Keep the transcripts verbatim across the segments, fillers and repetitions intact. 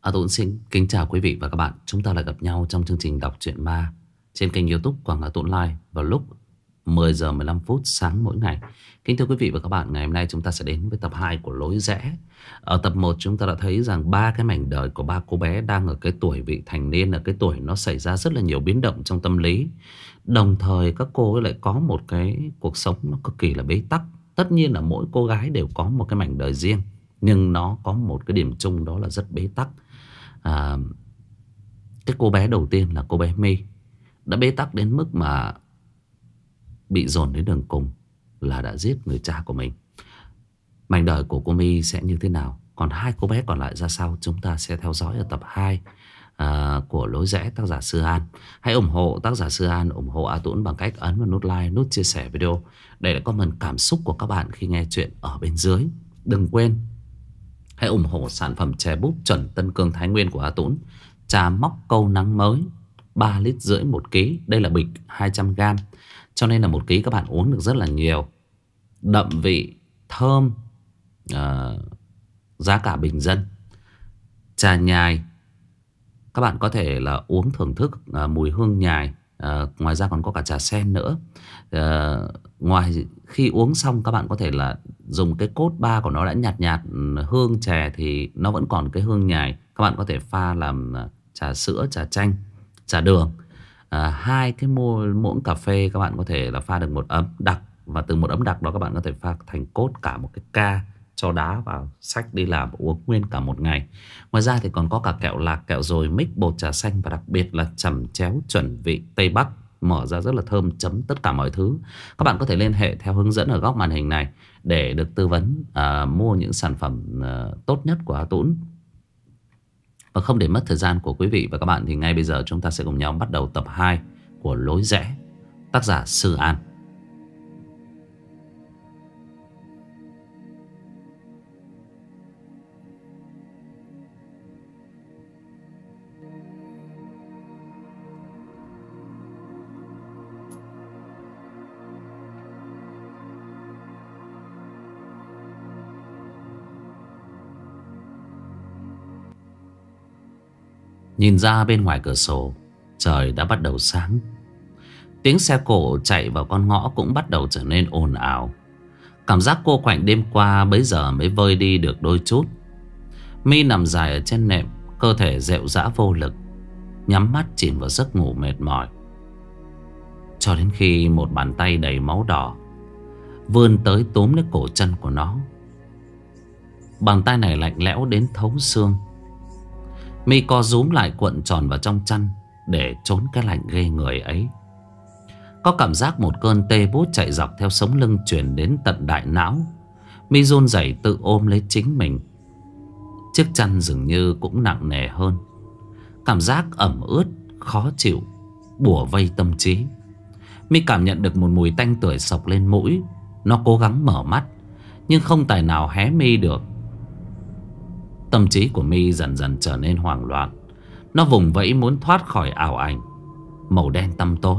A Tuấn xin kính chào quý vị và các bạn. Chúng ta lại gặp nhau trong chương trình đọc truyện ma trên kênh YouTube Quảng Hà Tuấn Live vào lúc mười giờ mười lăm phút sáng mỗi ngày. Kính thưa quý vị và các bạn, ngày hôm nay chúng ta sẽ đến với tập hai của Lối Rẽ. Ở tập một chúng ta đã thấy rằng ba cái mảnh đời của ba cô bé đang ở cái tuổi vị thành niên, ở cái tuổi nó xảy ra rất là nhiều biến động trong tâm lý. Đồng thời các cô ấy lại có một cái cuộc sống nó cực kỳ là bế tắc. Tất nhiên là mỗi cô gái đều có một cái mảnh đời riêng, nhưng nó có một cái điểm chung, đó là rất bế tắc. À, cái cô bé đầu tiên là cô bé My đã bế tắc đến mức mà bị dồn đến đường cùng là đã giết người cha của mình. Mảnh đời của cô My sẽ như thế nào, còn hai cô bé còn lại ra sao, chúng ta sẽ theo dõi ở tập hai à, của Lối Rẽ tác giả Sư An. Hãy ủng hộ tác giả Sư An, ủng hộ A Tuấn bằng cách ấn vào nút like, nút chia sẻ video để lại comment cảm xúc của các bạn khi nghe chuyện ở bên dưới. Đừng quên hãy ủng hộ sản phẩm chè búp chuẩn Tân Cương Thái Nguyên của A Tuấn. Trà móc câu nắng mới ba lít rưỡi một ký. Đây là bịch hai trăm gram, cho nên là một ký các bạn uống được rất là nhiều. Đậm vị, thơm, uh, giá cả bình dân. Trà nhài, các bạn có thể là uống thưởng thức uh, mùi hương nhài. uh, Ngoài ra còn có cả trà sen nữa. uh, Ngoài khi uống xong các bạn có thể là dùng cái cốt ba của nó đã nhạt nhạt hương chè thì nó vẫn còn cái hương nhài. Các bạn có thể pha làm trà sữa, trà chanh, trà đường. à, Hai cái muỗng cà phê các bạn có thể là pha được một ấm đặc. Và từ một ấm đặc đó các bạn có thể pha thành cốt cả một cái ca, cho đá vào, xách đi làm uống nguyên cả một ngày. Ngoài ra thì còn có cả kẹo lạc, kẹo dồi, mix, bột trà xanh và đặc biệt là chẩm chéo chuẩn vị Tây Bắc. Mở ra rất là thơm, chấm tất cả mọi thứ. Các bạn có thể liên hệ theo hướng dẫn ở góc màn hình này để được tư vấn à, mua những sản phẩm à, tốt nhất của A Tuấn. Và không để mất thời gian của quý vị và các bạn thì ngay bây giờ chúng ta sẽ cùng nhau bắt đầu tập hai của Lối Rẽ tác giả Sư An. Nhìn ra bên ngoài cửa sổ, trời đã bắt đầu sáng. Tiếng xe cộ chạy vào con ngõ cũng bắt đầu trở nên ồn ào. Cảm giác cô quạnh đêm qua bấy giờ mới vơi đi được đôi chút. My nằm dài ở trên nệm, cơ thể rệu rã vô lực, nhắm mắt chìm vào giấc ngủ mệt mỏi. Cho đến khi một bàn tay đầy máu đỏ vươn tới túm lấy cổ chân của nó. Bàn tay này lạnh lẽo đến thấu xương. My co rúm lại cuộn tròn vào trong chăn để trốn cái lạnh ghê người ấy. Có cảm giác một cơn tê buốt chạy dọc theo sống lưng truyền đến tận đại não. My run rẩy tự ôm lấy chính mình. Chiếc chăn dường như cũng nặng nề hơn. Cảm giác ẩm ướt, khó chịu bủa vây tâm trí. My cảm nhận được một mùi tanh tưởi xộc lên mũi. Nó cố gắng mở mắt nhưng không tài nào hé mi được. Tâm trí của My dần dần trở nên hoảng loạn. Nó vùng vẫy muốn thoát khỏi ảo ảnh màu đen tăm tối.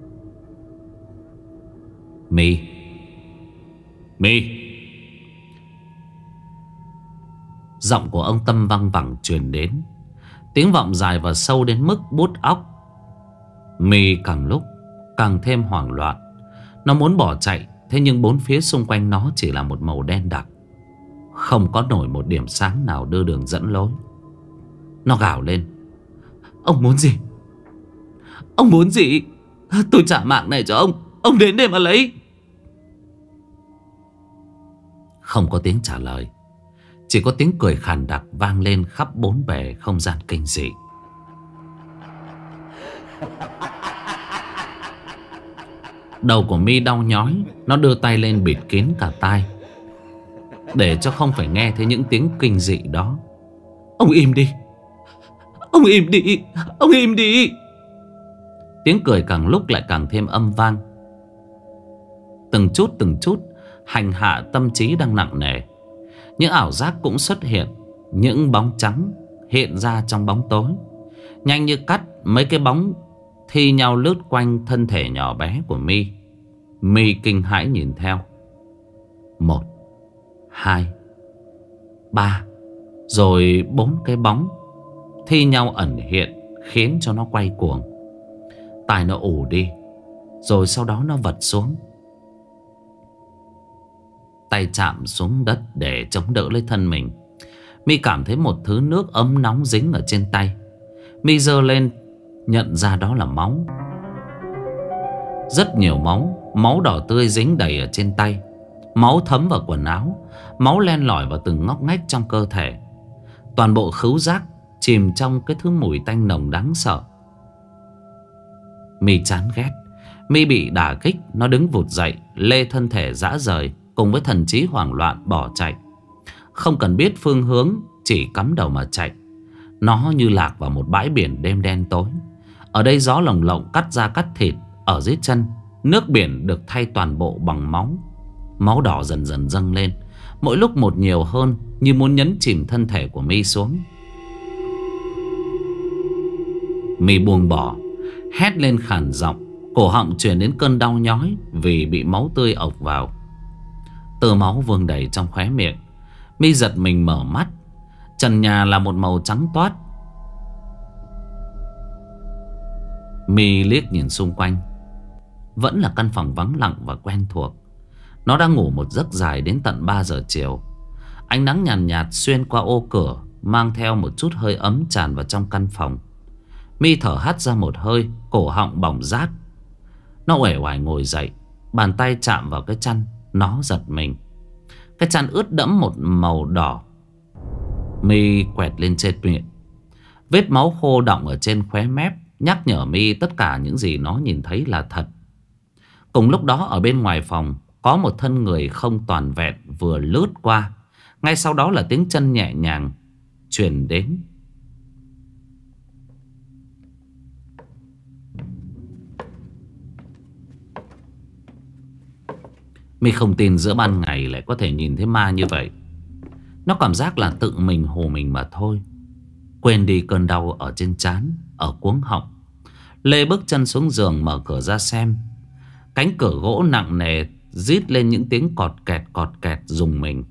My, My. Giọng của ông Tâm văng vẳng truyền đến. Tiếng vọng dài và sâu đến mức buốt óc. My càng lúc càng thêm hoảng loạn. Nó muốn bỏ chạy, thế nhưng bốn phía xung quanh nó chỉ là một màu đen đặc, không có nổi một điểm sáng nào đưa đường dẫn lối. Nó gào lên: Ông muốn gì? Ông muốn gì? Tôi trả mạng này cho ông. Ông đến để mà lấy. Không có tiếng trả lời. Chỉ có tiếng cười khàn đặc vang lên khắp bốn bề không gian kinh dị. Đầu của My đau nhói. Nó đưa tay lên bịt kín cả tai để cho không phải nghe thấy những tiếng kinh dị đó. Ông im đi. Ông im đi. Ông im đi. Tiếng cười càng lúc lại càng thêm âm vang. Từng chút từng chút hành hạ tâm trí đang nặng nề. Những ảo giác cũng xuất hiện. Những bóng trắng hiện ra trong bóng tối. Nhanh như cắt, mấy cái bóng thi nhau lướt quanh thân thể nhỏ bé của My. My kinh hãi nhìn theo. Một, hai, ba, rồi bốn cái bóng thi nhau ẩn hiện, khiến cho nó quay cuồng. Tai nó ù đi, rồi sau đó nó vật xuống. Tay chạm xuống đất để chống đỡ lấy thân mình. My cảm thấy một thứ nước ấm nóng dính ở trên tay. My giơ lên, nhận ra đó là máu. Rất nhiều máu. Máu đỏ tươi dính đầy ở trên tay. Máu thấm vào quần áo. Máu len lỏi vào từng ngóc ngách trong cơ thể. Toàn bộ khứu giác chìm trong cái thứ mùi tanh nồng đáng sợ. My chán ghét. My bị đả kích. Nó đứng vụt dậy, lê thân thể rã rời, cùng với thần trí hoảng loạn bỏ chạy. Không cần biết phương hướng, chỉ cắm đầu mà chạy. Nó như lạc vào một bãi biển đêm đen tối. Ở đây gió lồng lộng cắt da cắt thịt. Ở dưới chân, nước biển được thay toàn bộ bằng máu. Máu đỏ dần dần dâng lên, mỗi lúc một nhiều hơn, như muốn nhấn chìm thân thể của My xuống. My buông bỏ, hét lên khàn giọng. Cổ họng truyền đến cơn đau nhói vì bị máu tươi ộc vào. Tơ máu vương đầy trong khóe miệng. My giật mình mở mắt. Trần nhà là một màu trắng toát. My liếc nhìn xung quanh. Vẫn là căn phòng vắng lặng và quen thuộc. Nó đang ngủ một giấc dài đến tận ba giờ chiều. Ánh nắng nhàn nhạt, nhạt xuyên qua ô cửa, mang theo một chút hơi ấm tràn vào trong căn phòng. My thở hắt ra một hơi, cổ họng bỏng rát. Nó uể oải ngồi dậy, bàn tay chạm vào cái chăn. Nó giật mình. Cái chăn ướt đẫm một màu đỏ. My quẹt lên trên miệng. Vết máu khô đọng ở trên khóe mép nhắc nhở My tất cả những gì nó nhìn thấy là thật. Cùng lúc đó ở bên ngoài phòng, có một thân người không toàn vẹn vừa lướt qua. Ngay sau đó là tiếng chân nhẹ nhàng truyền đến. My không tin giữa ban ngày lại có thể nhìn thấy ma như vậy. Nó cảm giác là tự mình hù mình mà thôi. Quên đi cơn đau ở trên trán, ở cuống họng. Lê bước chân xuống giường, mở cửa ra xem. Cánh cửa gỗ nặng nề rít lên những tiếng cọt kẹt cọt kẹt rùng mình.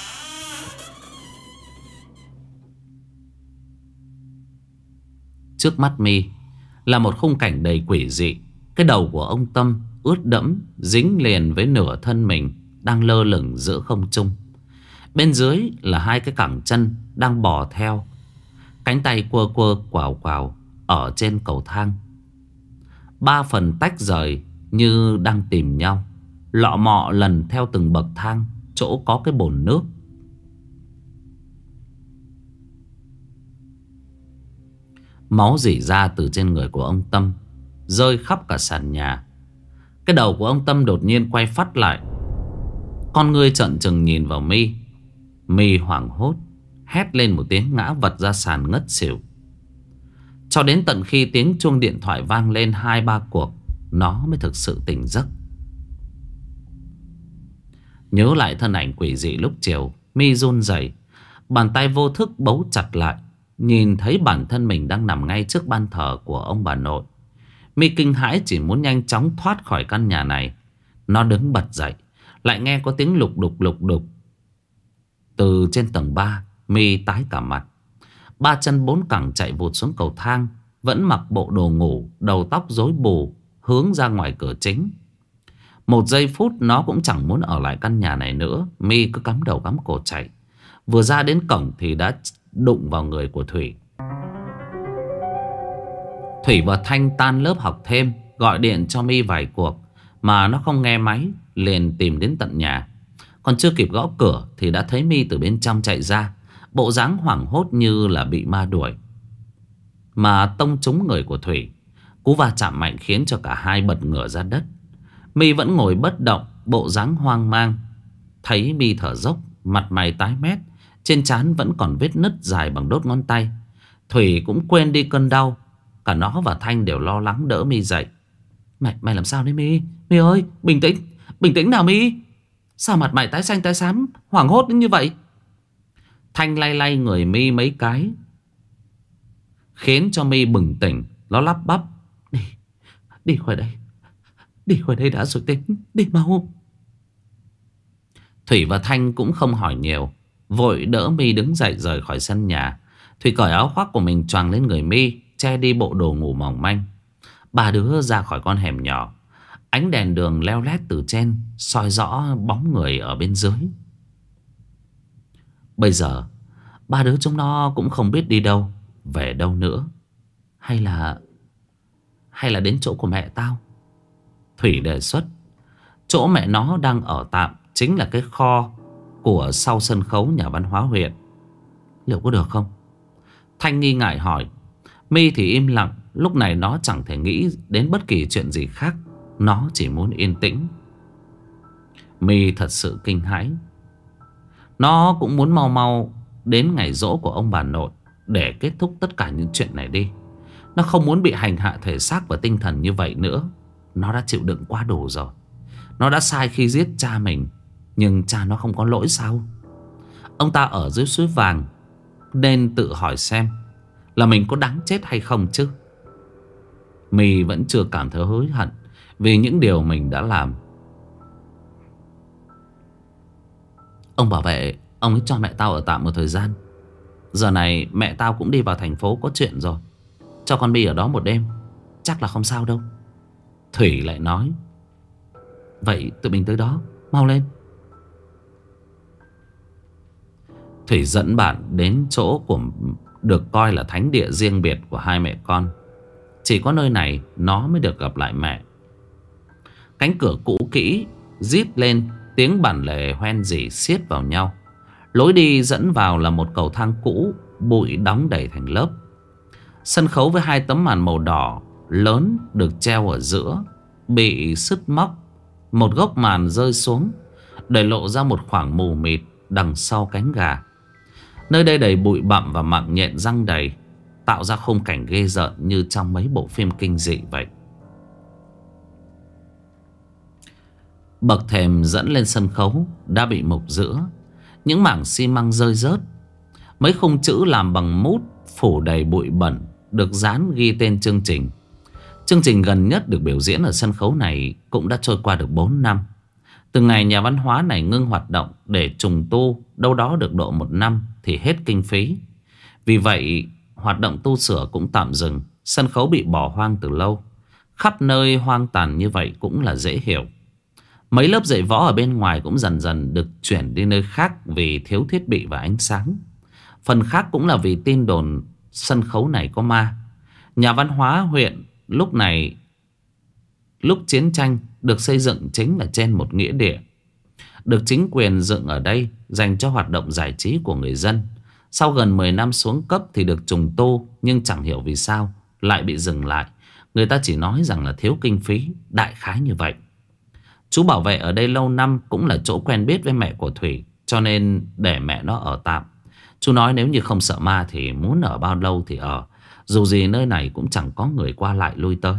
Trước mắt My là một khung cảnh đầy quỷ dị. Cái đầu của ông Tâm ướt đẫm, dính liền với nửa thân mình, đang lơ lửng giữa không trung. Bên dưới là hai cái cẳng chân đang bò theo. Cánh tay quơ quơ quào quào ở trên cầu thang. Ba phần tách rời như đang tìm nhau, lọ mọ lần theo từng bậc thang chỗ có cái bồn nước. Máu rỉ ra từ trên người của ông Tâm, rơi khắp cả sàn nhà. Cái đầu của ông Tâm đột nhiên quay phắt lại. Con ngươi trợn trừng nhìn vào My. My hoảng hốt, hét lên một tiếng ngã vật ra sàn ngất xỉu. Cho đến tận khi tiếng chuông điện thoại vang lên hai ba cuộc, nó mới thực sự tỉnh giấc. Nhớ lại thân ảnh quỷ dị lúc chiều, My run rẩy, bàn tay vô thức bấu chặt lại. Nhìn thấy bản thân mình đang nằm ngay trước ban thờ của ông bà nội, My kinh hãi chỉ muốn nhanh chóng thoát khỏi căn nhà này. Nó đứng bật dậy, lại nghe có tiếng lục đục lục đục từ trên tầng ba. My tái cả mặt, ba chân bốn cẳng chạy vụt xuống cầu thang. Vẫn mặc bộ đồ ngủ, đầu tóc rối bù, hướng ra ngoài cửa chính. Một giây phút nó cũng chẳng muốn ở lại căn nhà này nữa. My cứ cắm đầu cắm cổ chạy. Vừa ra đến cổng thì đã đụng vào người của Thủy. Thủy và Thanh tan lớp học thêm, gọi điện cho My vài cuộc mà nó không nghe máy, liền tìm đến tận nhà. Còn chưa kịp gõ cửa thì đã thấy My từ bên trong chạy ra, bộ dáng hoảng hốt như là bị ma đuổi, mà tông trúng người của Thủy. Cú va chạm mạnh khiến cho cả hai bật ngửa ra đất. My vẫn ngồi bất động, bộ dáng hoang mang. Thấy My thở dốc, mặt mày tái mét, trên trán vẫn còn vết nứt dài bằng đốt ngón tay. Thủy cũng quên đi cơn đau. Cả nó và Thanh đều lo lắng đỡ My dậy. Mày, mày làm sao đấy My? My ơi, bình tĩnh, bình tĩnh nào My. Sao mặt mày tái xanh tái xám, hoảng hốt đến như vậy? Thanh lay lay người My mấy cái, khiến cho My bừng tỉnh. Nó lắp bắp: Đi, đi khỏi đây, đi khỏi đây đã rồi tính, đi mau. Thủy và Thanh cũng không hỏi nhiều, vội đỡ My đứng dậy rời khỏi sân nhà. Thủy cởi áo khoác của mình choàng lên người My, che đi bộ đồ ngủ mỏng manh. Ba đứa ra khỏi con hẻm nhỏ. Ánh đèn đường leo lét từ trên soi rõ bóng người ở bên dưới. Bây giờ ba đứa chúng nó cũng không biết đi đâu, về đâu nữa. Hay là Hay là đến chỗ của mẹ tao. Thủy đề xuất. Chỗ mẹ nó đang ở tạm chính là cái kho của sau sân khấu nhà văn hóa huyện. Liệu có được không? Thanh nghi ngại hỏi. My thì im lặng. Lúc này nó chẳng thể nghĩ đến bất kỳ chuyện gì khác. Nó chỉ muốn yên tĩnh. My thật sự kinh hãi. Nó cũng muốn mau mau đến ngày giỗ của ông bà nội để kết thúc tất cả những chuyện này đi. Nó không muốn bị hành hạ thể xác và tinh thần như vậy nữa. Nó đã chịu đựng quá đủ rồi. Nó đã sai khi giết cha mình, nhưng cha nó không có lỗi sao? Ông ta ở dưới suối vàng, nên tự hỏi xem là mình có đáng chết hay không chứ. My vẫn chưa cảm thấy hối hận vì những điều mình đã làm. Ông bảo vệ, ông ấy cho mẹ tao ở tạm một thời gian. Giờ này mẹ tao cũng đi vào thành phố có chuyện rồi. Cho con My ở đó một đêm, chắc là không sao đâu. Thủy lại nói. Vậy tụi mình tới đó, mau lên. Thủy dẫn bạn đến chỗ của được coi là thánh địa riêng biệt của hai mẹ con. Chỉ có nơi này nó mới được gặp lại mẹ. Cánh cửa cũ kỹ rít lên, tiếng bản lề hoen rỉ xiết vào nhau. Lối đi dẫn vào là một cầu thang cũ, bụi đóng đầy thành lớp. Sân khấu với hai tấm màn màu đỏ lớn được treo ở giữa bị sứt móc. Một góc màn rơi xuống để lộ ra một khoảng mù mịt đằng sau cánh gà. Nơi đây đầy bụi bặm và mạng nhện răng đầy, tạo ra khung cảnh ghê rợn như trong mấy bộ phim kinh dị vậy. Bậc thềm dẫn lên sân khấu đã bị mục giữa. Những mảng xi măng rơi rớt. Mấy khung chữ làm bằng mút phủ đầy bụi bẩn được dán ghi tên chương trình. Chương trình gần nhất được biểu diễn ở sân khấu này cũng đã trôi qua được bốn năm. Từ ngày nhà văn hóa này ngưng hoạt động để trùng tu đâu đó được độ một năm thì hết kinh phí. Vì vậy hoạt động tu sửa cũng tạm dừng. Sân khấu bị bỏ hoang từ lâu. Khắp nơi hoang tàn như vậy cũng là dễ hiểu. Mấy lớp dạy võ ở bên ngoài cũng dần dần được chuyển đi nơi khác vì thiếu thiết bị và ánh sáng. Phần khác cũng là vì tin đồn sân khấu này có ma. Nhà văn hóa huyện lúc này, lúc chiến tranh, được xây dựng chính là trên một nghĩa địa. Được chính quyền dựng ở đây dành cho hoạt động giải trí của người dân. Sau gần mười năm xuống cấp thì được trùng tu, nhưng chẳng hiểu vì sao lại bị dừng lại. Người ta chỉ nói rằng là thiếu kinh phí, đại khái như vậy. Chú bảo vệ ở đây lâu năm cũng là chỗ quen biết với mẹ của Thủy, cho nên để mẹ nó ở tạm. Chú nói nếu như không sợ ma thì muốn ở bao lâu thì ở. Dù gì nơi này cũng chẳng có người qua lại lui tới.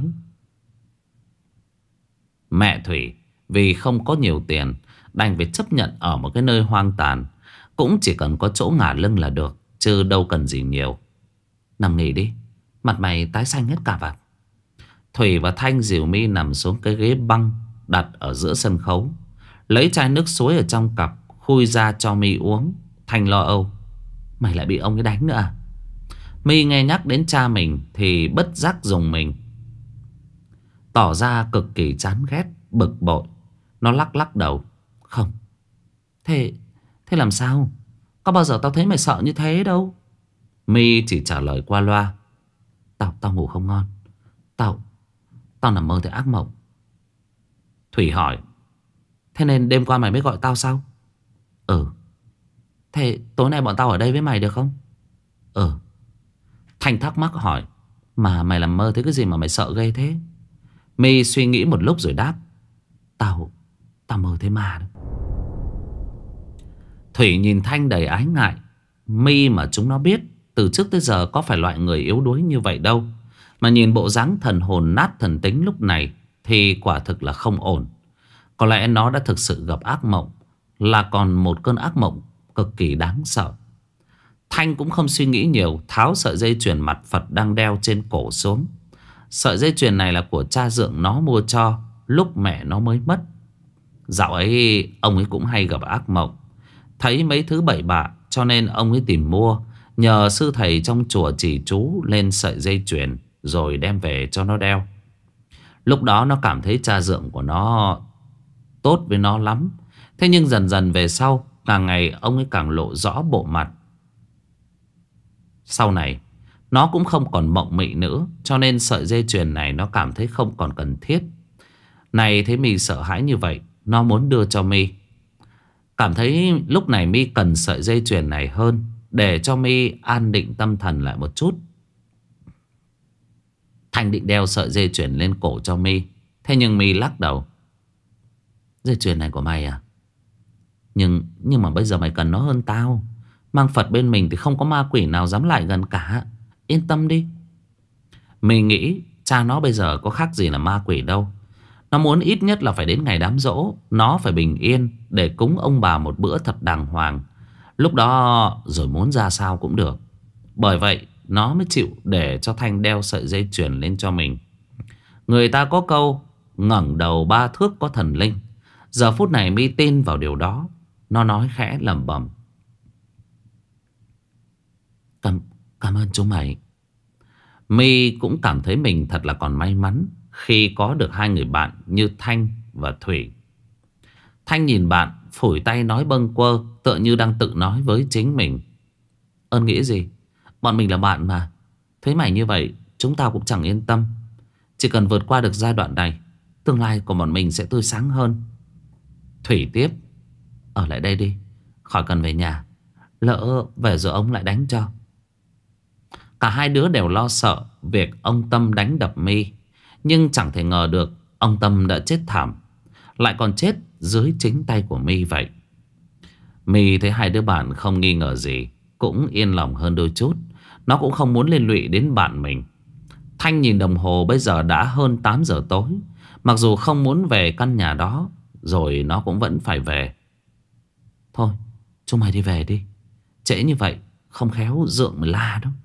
Mẹ Thủy vì không có nhiều tiền đành phải chấp nhận ở một cái nơi hoang tàn. Cũng chỉ cần có chỗ ngả lưng là được, chứ đâu cần gì nhiều. Nằm nghỉ đi, mặt mày tái xanh hết cả vạt. Thủy và Thanh dìu My nằm xuống cái ghế băng đặt ở giữa sân khấu. Lấy chai nước suối ở trong cặp khui ra cho My uống. Thanh lo âu. Mày lại bị ông ấy đánh nữa à? My nghe nhắc đến cha mình thì bất giác dùng mình, tỏ ra cực kỳ chán ghét, bực bội. Nó lắc lắc đầu. Không. Thế Thế làm sao? Có bao giờ tao thấy mày sợ như thế đâu. My chỉ trả lời qua loa. Tao tao ngủ không ngon. Tao Tao nằm mơ thấy ác mộng. Thủy hỏi. Thế nên đêm qua mày mới gọi tao sao? Ừ. Thế tối nay bọn tao ở đây với mày được không? Ừ. Thanh thắc mắc hỏi. Mà mày làm mơ thấy cái gì mà mày sợ ghê thế? My suy nghĩ một lúc rồi đáp. Tao Tao mơ thấy ma đó. Thủy nhìn Thanh đầy ái ngại. My mà chúng nó biết từ trước tới giờ có phải loại người yếu đuối như vậy đâu. Mà nhìn bộ dáng thần hồn nát thần tính lúc này thì quả thực là không ổn. Có lẽ nó đã thực sự gặp ác mộng, là còn một cơn ác mộng cực kỳ đáng sợ. Thanh cũng không suy nghĩ nhiều, tháo sợi dây chuyền mặt Phật đang đeo trên cổ xuống. Sợi dây chuyền này là của cha dượng nó mua cho lúc mẹ nó mới mất. Dạo ấy ông ấy cũng hay gặp ác mộng, thấy mấy thứ bậy bạ cho nên ông ấy tìm mua. nhờ sư thầy trong chùa chỉ chú lên sợi dây chuyền rồi đem về cho nó đeo. Lúc đó nó cảm thấy cha dượng của nó tốt với nó lắm. Thế nhưng dần dần về sau, càng ngày ông ấy càng lộ rõ bộ mặt. Sau này nó cũng không còn mộng mị nữa, cho nên sợi dây chuyền này nó cảm thấy không còn cần thiết. Này thấy My sợ hãi như vậy, nó muốn đưa cho My. Cảm thấy lúc này My cần sợi dây chuyền này hơn, để cho My an định tâm thần lại một chút. Thanh định đeo sợi dây chuyền lên cổ cho My. Thế nhưng My lắc đầu. Dây chuyền này của mày à? Nhưng nhưng mà bây giờ mày cần nó hơn tao. Mang Phật bên mình thì không có ma quỷ nào dám lại gần cả. Yên tâm đi. Mình nghĩ cha nó bây giờ có khác gì là ma quỷ đâu. Nó muốn ít nhất là phải đến ngày đám giỗ, nó phải bình yên để cúng ông bà một bữa thật đàng hoàng. Lúc đó rồi muốn ra sao cũng được. Bởi vậy nó mới chịu để cho Thanh đeo sợi dây chuyền lên cho mình. Người ta có câu ngẩng đầu ba thước có thần linh. Giờ phút này My tin vào điều đó. Nó nói khẽ lẩm bẩm. Cảm, cảm ơn chúng mày. My cũng cảm thấy mình thật là còn may mắn khi có được hai người bạn như Thanh và Thủy. Thanh nhìn bạn, phủi tay nói bâng quơ, tựa như đang tự nói với chính mình. Ơn nghĩ gì? Bọn mình là bạn mà. Thấy mày như vậy, chúng tao cũng chẳng yên tâm. Chỉ cần vượt qua được giai đoạn này, tương lai của bọn mình sẽ tươi sáng hơn. Thủy tiếp. Ở lại đây đi, khỏi cần về nhà. Lỡ về rồi ông lại đánh cho. Cả hai đứa đều lo sợ việc ông Tâm đánh đập My. Nhưng chẳng thể ngờ được ông Tâm đã chết thảm, lại còn chết dưới chính tay của My vậy. My thấy hai đứa bạn không nghi ngờ gì, cũng yên lòng hơn đôi chút. Nó cũng không muốn liên lụy đến bạn mình. Thanh nhìn đồng hồ bây giờ đã hơn tám giờ tối. Mặc dù không muốn về căn nhà đó, rồi nó cũng vẫn phải về. Thôi chúng mày đi về đi. Trễ như vậy không khéo dượng mà la đâu.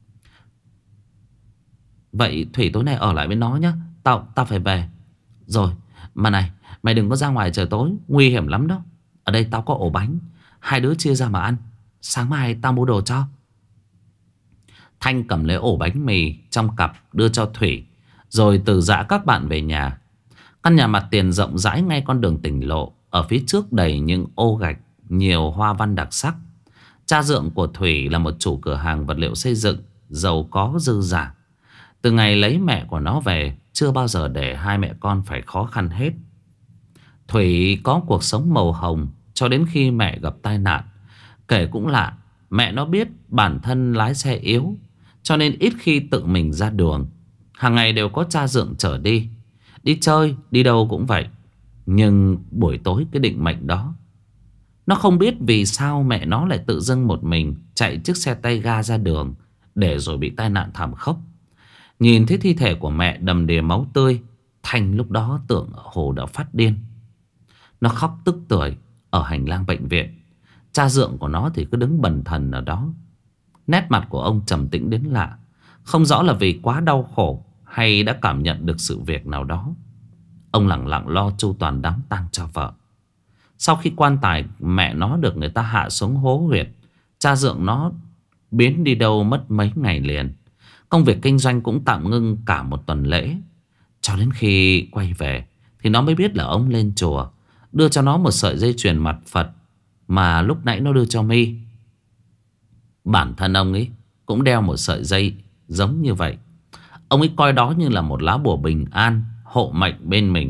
Vậy Thủy tối nay ở lại với nó nhá. Tao, tao phải về. Rồi mà này, mày đừng có ra ngoài trời tối, nguy hiểm lắm đó. Ở đây tao có ổ bánh, hai đứa chia ra mà ăn. Sáng mai tao mua đồ cho. Thanh cầm lấy ổ bánh mì trong cặp đưa cho Thủy, rồi từ dã các bạn về nhà. Căn nhà mặt tiền rộng rãi ngay con đường tỉnh lộ. Ở phía trước đầy những ô gạch, nhiều hoa văn đặc sắc. Cha dượng của Thủy là một chủ cửa hàng vật liệu xây dựng, giàu có dư dả. Từ ngày lấy mẹ của nó về, chưa bao giờ để hai mẹ con phải khó khăn hết. Thủy có cuộc sống màu hồng cho đến khi mẹ gặp tai nạn. Kể cũng lạ, mẹ nó biết bản thân lái xe yếu, cho nên ít khi tự mình ra đường. Hàng ngày đều có cha dượng chở đi. Đi chơi, đi đâu cũng vậy. Nhưng buổi tối cái định mệnh đó, nó không biết vì sao mẹ nó lại tự dưng một mình chạy chiếc xe tay ga ra đường, để rồi bị tai nạn thảm khốc. Nhìn thấy thi thể của mẹ đầm đìa máu tươi, Thanh lúc đó tưởng Hồ đã phát điên. Nó khóc tức tưởi ở hành lang bệnh viện. Cha dượng của nó thì cứ đứng bần thần ở đó. Nét mặt của ông trầm tĩnh đến lạ. Không rõ là vì quá đau khổ hay đã cảm nhận được sự việc nào đó. Ông lặng lặng lo chu toàn đám tang cho vợ. Sau khi quan tài mẹ nó được người ta hạ xuống hố huyệt, cha dượng nó biến đi đâu mất mấy ngày liền. Công việc kinh doanh cũng tạm ngưng cả một tuần lễ. Cho đến khi quay về thì nó mới biết là ông lên chùa đưa cho nó một sợi dây chuyền mặt Phật mà lúc nãy nó đưa cho My. Bản thân ông ấy cũng đeo một sợi dây giống như vậy. Ông ấy coi đó như là một lá bùa bình an, hộ mệnh bên mình.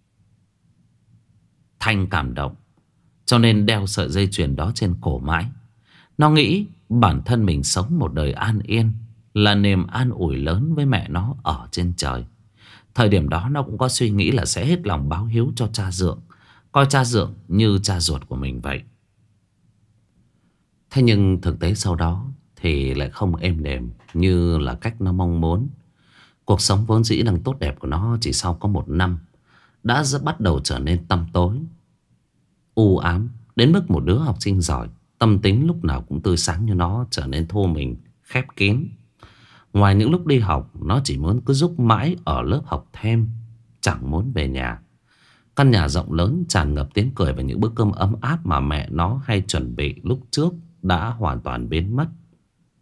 Thanh cảm động, cho nên đeo sợi dây chuyền đó trên cổ mãi. Nó nghĩ bản thân mình sống một đời an yên là niềm an ủi lớn với mẹ nó ở trên trời. Thời điểm đó nó cũng có suy nghĩ là sẽ hết lòng báo hiếu cho cha dượng, coi cha dượng như cha ruột của mình vậy. Thế nhưng thực tế sau đó thì lại không êm đềm như là cách nó mong muốn. Cuộc sống vốn dĩ đang tốt đẹp của nó chỉ sau có một năm đã bắt đầu trở nên tăm tối, u ám, đến mức một đứa học sinh giỏi, tâm tính lúc nào cũng tươi sáng như nó trở nên thu mình, khép kín. Ngoài những lúc đi học, nó chỉ muốn cứ giúp mãi ở lớp học thêm, chẳng muốn về nhà. Căn nhà rộng lớn tràn ngập tiếng cười và những bữa cơm ấm áp mà mẹ nó hay chuẩn bị lúc trước đã hoàn toàn biến mất.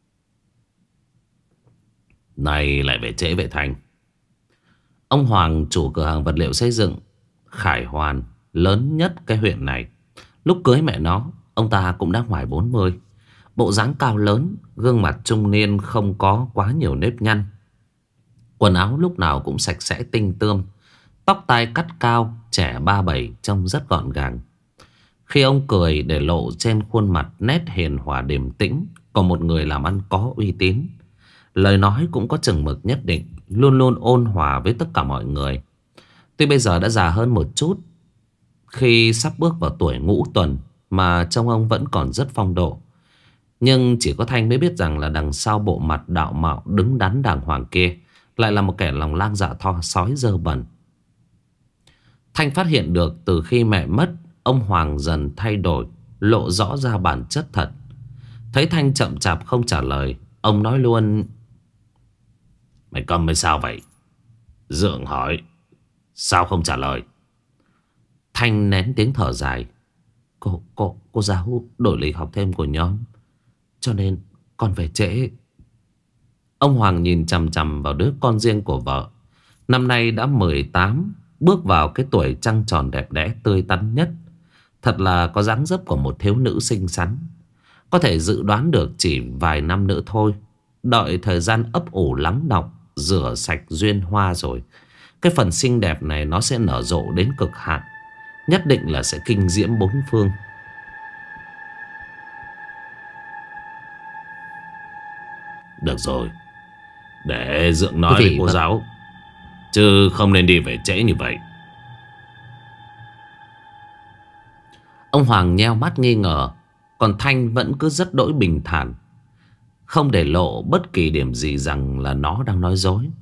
Này lại về trễ vậy Thành? Ông Hoàng, chủ cửa hàng vật liệu xây dựng Khải Hoàn lớn nhất cái huyện này, lúc cưới mẹ nó, ông ta cũng đã ngoài bốn mươi. Bộ dáng cao lớn, gương mặt trung niên, không có quá nhiều nếp nhăn. Quần áo lúc nào cũng sạch sẽ tinh tươm. Tóc tai cắt cao, trẻ ba bảy, trông rất gọn gàng. Khi ông cười để lộ trên khuôn mặt nét hiền hòa điềm tĩnh của một người làm ăn có uy tín. Lời nói cũng có chừng mực nhất định, luôn luôn ôn hòa với tất cả mọi người. Tuy bây giờ đã già hơn một chút, khi sắp bước vào tuổi ngũ tuần, mà trông ông vẫn còn rất phong độ. Nhưng chỉ có Thanh mới biết rằng là đằng sau bộ mặt đạo mạo đứng đắn đàng hoàng kia lại là một kẻ lòng lang dạ thò sói dơ bẩn. Thanh phát hiện được từ khi mẹ mất, ông Hoàng dần thay đổi, lộ rõ ra bản chất thật. Thấy Thanh chậm chạp không trả lời, ông nói luôn: Mày câm hay sao vậy? Dượng hỏi, sao không trả lời? Thanh nén tiếng thở dài. Cô, cô, cô giáo đổi lịch học thêm của nhóm, cho nên con về trễ. Ông Hoàng nhìn chằm chằm vào đứa con riêng của vợ. Năm nay đã mười tám, bước vào cái tuổi trăng tròn đẹp đẽ tươi tắn nhất. Thật là có dáng dấp của một thiếu nữ xinh xắn. Có thể dự đoán được chỉ vài năm nữa thôi, đợi thời gian ấp ủ lắng đọng, rửa sạch duyên hoa rồi, cái phần xinh đẹp này nó sẽ nở rộ đến cực hạn. Nhất định là sẽ kinh diễm bốn phương. Được rồi, để Dượng nói với cô vâng. giáo, chứ không nên đi về trễ như vậy. Ông Hoàng nheo mắt nghi ngờ, còn Thanh vẫn cứ rất đỗi bình thản, không để lộ bất kỳ điểm gì rằng là nó đang nói dối.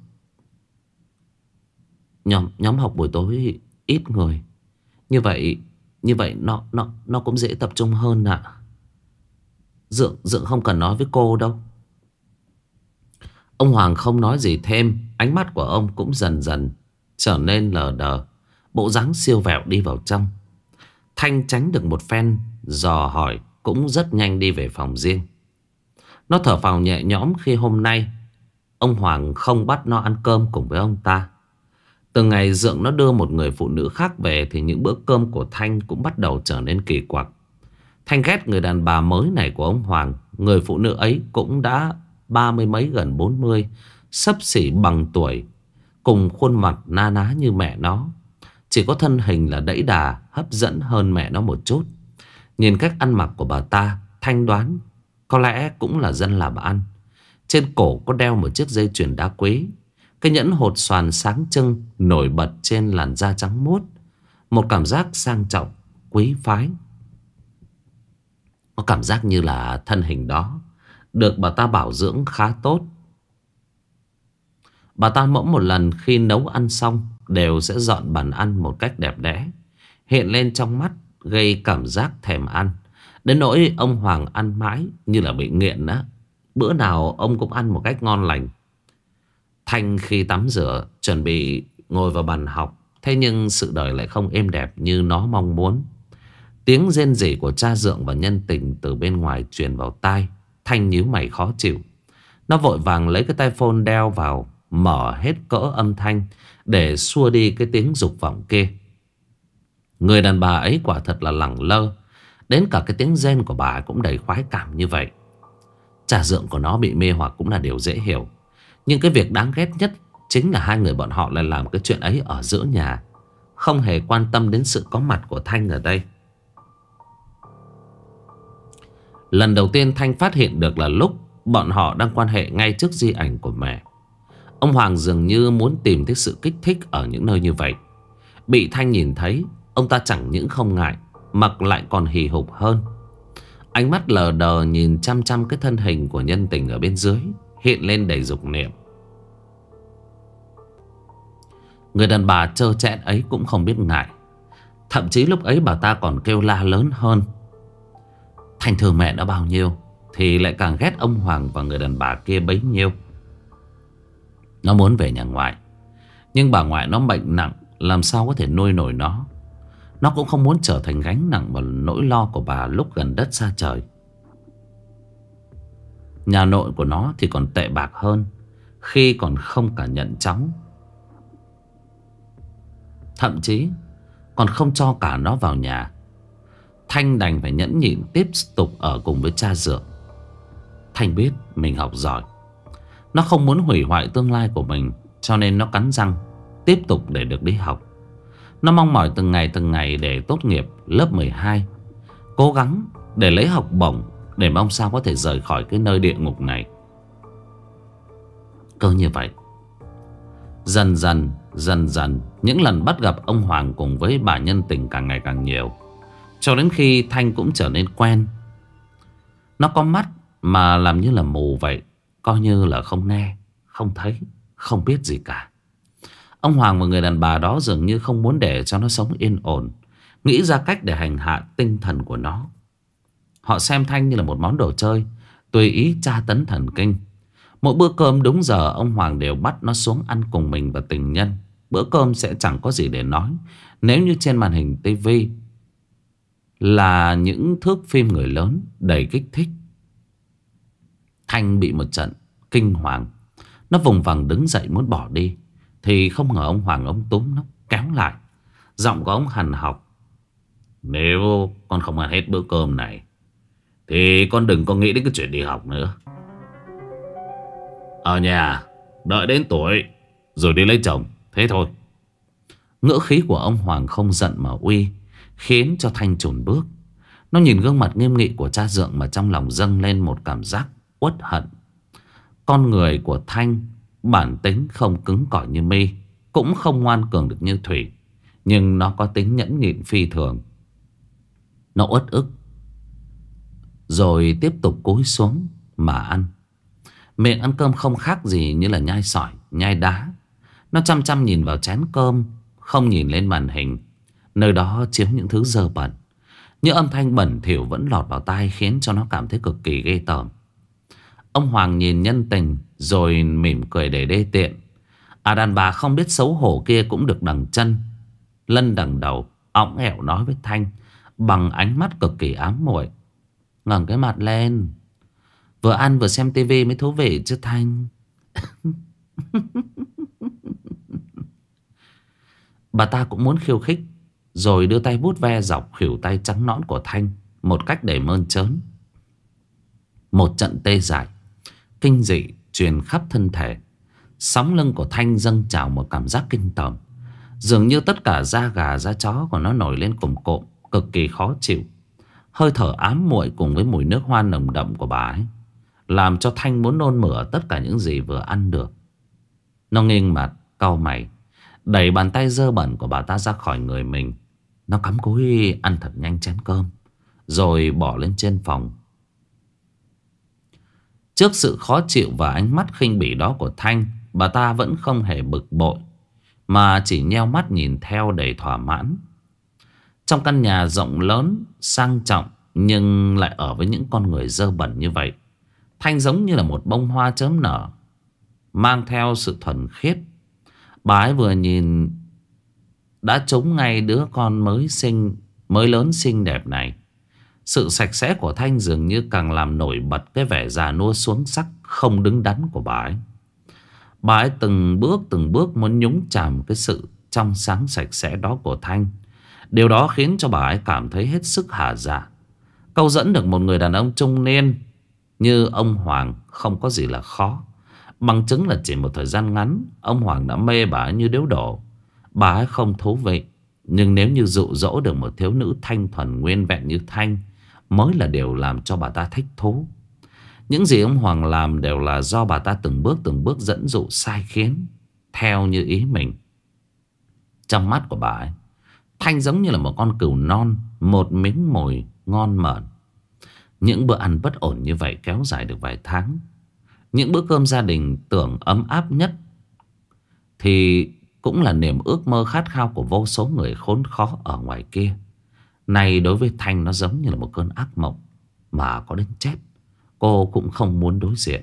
Nhóm, nhóm học buổi tối ít người, Như vậy Như vậy nó nó nó cũng dễ tập trung hơn ạ. Dượng Dượng không cần nói với cô đâu. Ông Hoàng không nói gì thêm. Ánh mắt của ông cũng dần dần trở nên lờ đờ, bộ dáng siêu vẹo đi vào trong. Thanh tránh được một phen dò hỏi, cũng rất nhanh đi về phòng riêng. Nó thở phào nhẹ nhõm khi hôm nay ông Hoàng không bắt nó ăn cơm cùng với ông ta. Từ ngày Dượng nó đưa một người phụ nữ khác về, thì những bữa cơm của Thanh cũng bắt đầu trở nên kỳ quặc. Thanh ghét người đàn bà mới này của ông Hoàng. Người phụ nữ ấy cũng đã ba mươi mấy gần bốn mươi, xấp xỉ bằng tuổi, cùng khuôn mặt na ná như mẹ nó. Chỉ có thân hình là đẫy đà, hấp dẫn hơn mẹ nó một chút. Nhìn cách ăn mặc của bà ta, Thanh đoán có lẽ cũng là dân làm ăn. Trên cổ có đeo một chiếc dây chuyền đá quý, cái nhẫn hột xoàn sáng trưng nổi bật trên làn da trắng muốt. Một cảm giác sang trọng, quý phái. Có cảm giác như là thân hình đó được bà ta bảo dưỡng khá tốt. Bà ta mỗi một lần khi nấu ăn xong đều sẽ dọn bàn ăn một cách đẹp đẽ, hiện lên trong mắt, gây cảm giác thèm ăn. Đến nỗi ông Hoàng ăn mãi như là bị nghiện á. Bữa nào ông cũng ăn một cách ngon lành. Thanh khi tắm rửa chuẩn bị ngồi vào bàn học, thế nhưng sự đời lại không êm đẹp như nó mong muốn. Tiếng rên rỉ của cha Dượng và nhân tình từ bên ngoài truyền vào tai. Thanh nhíu mày khó chịu. Nó vội vàng lấy cái tai phone đeo vào, mở hết cỡ âm thanh để xua đi cái tiếng dục vọng kia. Người đàn bà ấy quả thật là lẳng lơ, đến cả cái tiếng rên của bà cũng đầy khoái cảm như vậy. Cha Dượng của nó bị mê hoặc cũng là điều dễ hiểu. Nhưng cái việc đáng ghét nhất chính là hai người bọn họ lại làm cái chuyện ấy ở giữa nhà, không hề quan tâm đến sự có mặt của Thanh ở đây. Lần đầu tiên Thanh phát hiện được là lúc bọn họ đang quan hệ ngay trước di ảnh của mẹ. Ông Hoàng dường như muốn tìm thấy sự kích thích ở những nơi như vậy. Bị Thanh nhìn thấy, ông ta chẳng những không ngại, mặc lại còn hì hục hơn. Ánh mắt lờ đờ nhìn chăm chăm cái thân hình của nhân tình ở bên dưới, hiện lên đầy dục niệm. Người đàn bà trơ trẽn ấy cũng không biết ngại. Thậm chí lúc ấy bà ta còn kêu la lớn hơn. Thanh thương mẹ đã bao nhiêu thì lại càng ghét ông Hoàng và người đàn bà kia bấy nhiêu. Nó muốn về nhà ngoại, nhưng bà ngoại nó bệnh nặng, làm sao có thể nuôi nổi nó. Nó cũng không muốn trở thành gánh nặng và nỗi lo của bà lúc gần đất xa trời. Nhà nội của nó thì còn tệ bạc hơn. khi còn không cả nhận cháu. Thậm chí còn không cho cả nó vào nhà. Thanh đành phải nhẫn nhịn tiếp tục ở cùng với cha dượng. Thanh biết mình học giỏi, nó không muốn hủy hoại tương lai của mình, cho nên nó cắn răng tiếp tục để được đi học. Nó mong mỏi từng ngày từng ngày để tốt nghiệp lớp mười hai, cố gắng để lấy học bổng, để mong sao có thể rời khỏi cái nơi địa ngục này. Cứ như vậy, dần dần dần dần những lần bắt gặp ông Hoàng cùng với bà nhân tình càng ngày càng nhiều, cho đến khi Thanh cũng trở nên quen. Nó có mắt mà làm như là mù vậy, coi như là không nghe, không thấy, không biết gì cả. Ông Hoàng và người đàn bà đó dường như không muốn để cho nó sống yên ổn, nghĩ ra cách để hành hạ tinh thần của nó. Họ xem Thanh như là một món đồ chơi, tùy ý tra tấn thần kinh. Mỗi bữa cơm đúng giờ ông Hoàng đều bắt nó xuống ăn cùng mình và tình nhân. Bữa cơm sẽ chẳng có gì để nói nếu như trên màn hình tivi là những thước phim người lớn đầy kích thích. Thanh bị một trận kinh hoàng, nó vùng vằng đứng dậy muốn bỏ đi, thì không ngờ ông Hoàng ông túm nó kéo lại. Giọng của ông hằn học: nếu con không ăn hết bữa cơm này thì con đừng có nghĩ đến cái chuyện đi học nữa. Ở nhà đợi đến tuổi rồi đi lấy chồng, thế thôi. Ngữ khí của ông Hoàng không giận mà uy, khiến cho Thanh chùn bước. Nó nhìn gương mặt nghiêm nghị của cha dượng mà trong lòng dâng lên một cảm giác uất hận. Con người của Thanh bản tính không cứng cỏi như My, cũng không ngoan cường được như Thủy, nhưng nó có tính nhẫn nhịn phi thường. Nó uất ức rồi tiếp tục cúi xuống mà ăn. Miệng ăn cơm không khác gì như là nhai sỏi, nhai đá. Nó chăm chăm nhìn vào chén cơm, không nhìn lên màn hình, nơi đó chiếu những thứ dơ bẩn. Những âm thanh bẩn thỉu vẫn lọt vào tai, khiến cho nó cảm thấy cực kỳ ghê tởm. Ông Hoàng nhìn nhân tình rồi mỉm cười để đê tiện. À, đàn bà không biết xấu hổ kia cũng được đằng chân lân đằng đầu, õng ẻo nói với Thanh bằng ánh mắt cực kỳ ám muội: ngẩng cái mặt lên, vừa ăn vừa xem tivi mới thú vị chứ Thanh. Bà ta cũng muốn khiêu khích, rồi đưa tay vuốt ve dọc khuỷu tay trắng nõn của Thanh một cách đầy mơn trớn. Một trận tê dại kinh dị truyền khắp thân thể. Sóng lưng của Thanh dâng trào một cảm giác kinh tởm, dường như tất cả da gà da chó của nó nổi lên cồm cộm, cực kỳ khó chịu. Hơi thở ám muội cùng với mùi nước hoa nồng đậm của bà ấy làm cho Thanh muốn nôn mửa tất cả những gì vừa ăn được. Nó nghiêng mặt cau mày, đẩy bàn tay dơ bẩn của bà ta ra khỏi người mình. Nó cắm cúi ăn thật nhanh chén cơm, rồi bỏ lên trên phòng. Trước sự khó chịu và ánh mắt khinh bỉ đó của Thanh, bà ta vẫn không hề bực bội, mà chỉ nheo mắt nhìn theo đầy thỏa mãn. Trong căn nhà rộng lớn, sang trọng, nhưng lại ở với những con người dơ bẩn như vậy, Thanh giống như là một bông hoa chớm nở, mang theo sự thuần khiết. Bà ấy vừa nhìn đã trúng ngay đứa con mới sinh, mới lớn xinh đẹp này. Sự sạch sẽ của Thanh dường như càng làm nổi bật cái vẻ già nua xuống sắc không đứng đắn của bà ấy. Bà ấy từng bước từng bước muốn nhúng chàm cái sự trong sáng sạch sẽ đó của Thanh. Điều đó khiến cho bà ấy cảm thấy hết sức hả dạ. Câu dẫn được một người đàn ông trung niên như ông Hoàng không có gì là khó. Bằng chứng là chỉ một thời gian ngắn, ông Hoàng đã mê bà ấy như điếu đổ. Bà ấy không thú vị, nhưng nếu như dụ dỗ được một thiếu nữ thanh thuần nguyên vẹn như Thanh mới là điều làm cho bà ta thích thú. Những gì ông Hoàng làm đều là do bà ta từng bước từng bước dẫn dụ sai khiến theo như ý mình. Trong mắt của bà ấy, Thanh giống như là một con cừu non, một miếng mồi ngon mởn. Những bữa ăn bất ổn như vậy kéo dài được vài tháng. Những bữa cơm gia đình tưởng ấm áp nhất thì cũng là niềm ước mơ khát khao của vô số người khốn khó ở ngoài kia. Này đối với Thanh nó giống như là một cơn ác mộng, mà có đến chết cô cũng không muốn đối diện.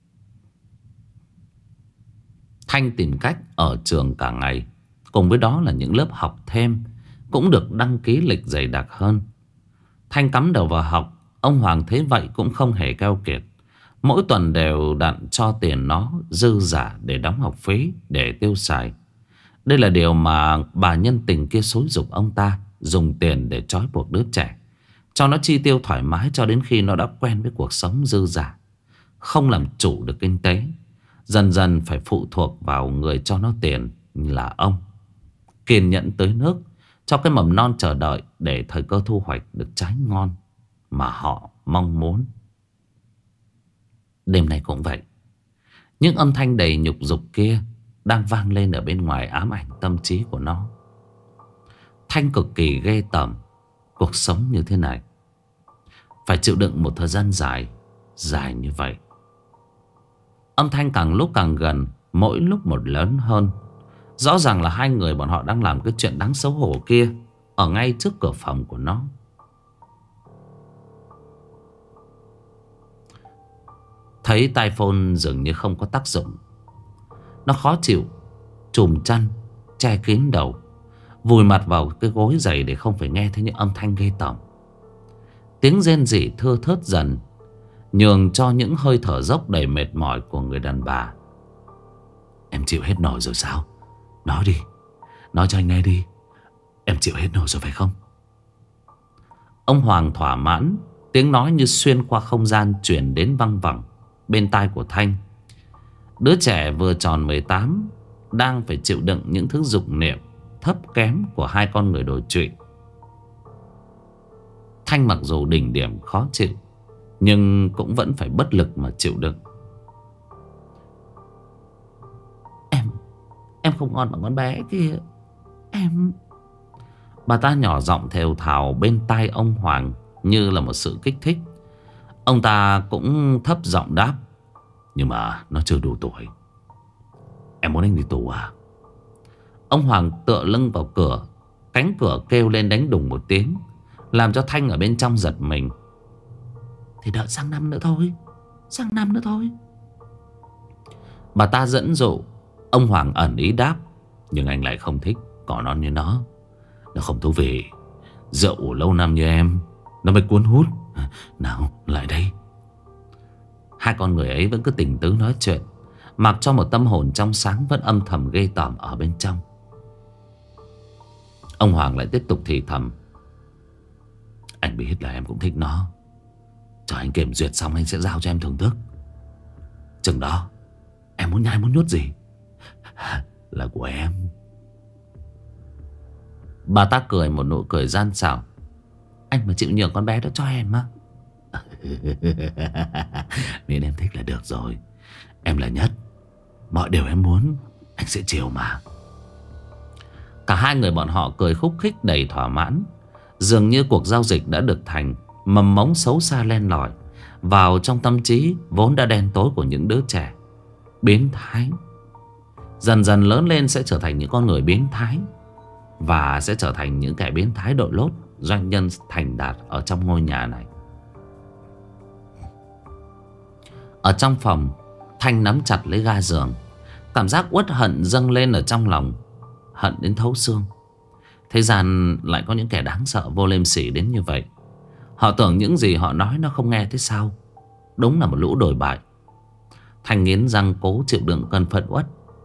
Thanh tìm cách ở trường cả ngày, cùng với đó là những lớp học thêm cũng được đăng ký lịch dày đặc hơn. Thanh cắm đầu vào học. Ông Hoàng thấy vậy cũng không hề keo kiệt, Mỗi tuần đều đặn cho tiền nó dư giả để đóng học phí, để tiêu xài. Đây là điều mà bà nhân tình kia xúi giục ông ta dùng tiền để trói buộc đứa trẻ, cho nó chi tiêu thoải mái cho đến khi nó đã quen với cuộc sống dư giả, không làm chủ được kinh tế, dần dần phải phụ thuộc vào người cho nó tiền là ông. Kiên nhẫn tưới nước cho cái mầm non chờ đợi để thời cơ thu hoạch được trái ngon mà họ mong muốn. Đêm nay cũng vậy. Những âm thanh đầy nhục dục kia đang vang lên ở bên ngoài, ám ảnh tâm trí của nó. Thanh cực kỳ ghê tởm. Cuộc sống như thế này, phải chịu đựng một thời gian dài, dài như vậy. Âm thanh càng lúc càng gần, mỗi lúc một lớn hơn. Rõ ràng là hai người bọn họ đang làm cái chuyện đáng xấu hổ kia ở ngay trước cửa phòng của nó. Thấy tai phone dường như không có tác dụng, nó khó chịu, chùm chăn che kín đầu, vùi mặt vào cái gối giày để không phải nghe thấy những âm thanh ghê tởm. Tiếng rên rỉ thưa thớt dần, nhường cho những hơi thở dốc đầy mệt mỏi của người đàn bà. Em chịu hết nổi rồi sao? Nói đi, nói cho anh nghe đi. Em chịu hết nổi rồi phải không? Ông Hoàng thỏa mãn. Tiếng nói như xuyên qua không gian truyền đến văng vẳng bên tai của Thanh. Đứa trẻ vừa tròn mười tám đang phải chịu đựng những thứ dục niệm thấp kém của hai con người đồi trụy. Thanh mặc dù đỉnh điểm khó chịu, nhưng cũng vẫn phải bất lực mà chịu đựng. Em Em không ngon bằng con bé kia. Em Bà ta nhỏ giọng thều thào bên tai ông Hoàng như là một sự kích thích. Ông ta cũng thấp giọng đáp: nhưng mà nó chưa đủ tuổi. Em muốn anh đi tù à? Ông Hoàng tựa lưng vào cửa. Cánh cửa kêu lên đánh đùng một tiếng, làm cho Thanh ở bên trong giật mình. Thì đợi sang năm nữa thôi, sang năm nữa thôi. Bà ta dẫn dụ. Ông Hoàng ẩn ý đáp: nhưng anh lại không thích cỏ non như nó. Nó không thú vị. Rượu lâu năm như em nó mới cuốn hút. Nào lại đây. Hai con người ấy vẫn cứ tình tứ nói chuyện, mặc cho một tâm hồn trong sáng vẫn âm thầm ghê tởm ở bên trong. Ông Hoàng lại tiếp tục thì thầm: anh biết là em cũng thích nó. Chờ anh kiểm duyệt xong anh sẽ giao cho em thưởng thức. Chừng đó em muốn nhai muốn nhốt gì là của em. Bà ta cười một nụ cười gian xảo: anh mà chịu nhường con bé đó cho em á. Nên em thích là được rồi. Em là nhất, mọi điều em muốn anh sẽ chiều mà. Cả hai người bọn họ cười khúc khích đầy thỏa mãn. Dường như cuộc giao dịch đã được thành. Mầm mống xấu xa len lỏi vào trong tâm trí vốn đã đen tối của những đứa trẻ biến thái. Dần dần lớn lên sẽ trở thành những con người biến thái, và sẽ trở thành những kẻ biến thái đội lốt, doanh nhân thành đạt ở trong ngôi nhà này. Ở trong phòng, Thanh nắm chặt lấy ga giường. Cảm giác uất hận dâng lên ở trong lòng, hận đến thấu xương. Thế gian lại có những kẻ đáng sợ vô liêm sỉ đến như vậy. Họ tưởng những gì họ nói nó không nghe thế sao? Đúng là một lũ đồi bại. Thanh nghiến răng cố chịu đựng cơn phẫn uất.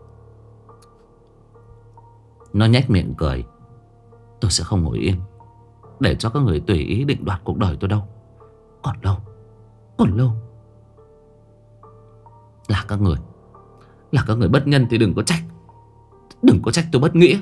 Nó nhếch miệng cười: tôi sẽ không ngồi yên để cho các người tùy ý định đoạt cuộc đời tôi đâu. Còn lâu, còn lâu. Là các người Là các người bất nhân thì đừng có trách. Đừng có trách tôi bất nghĩa.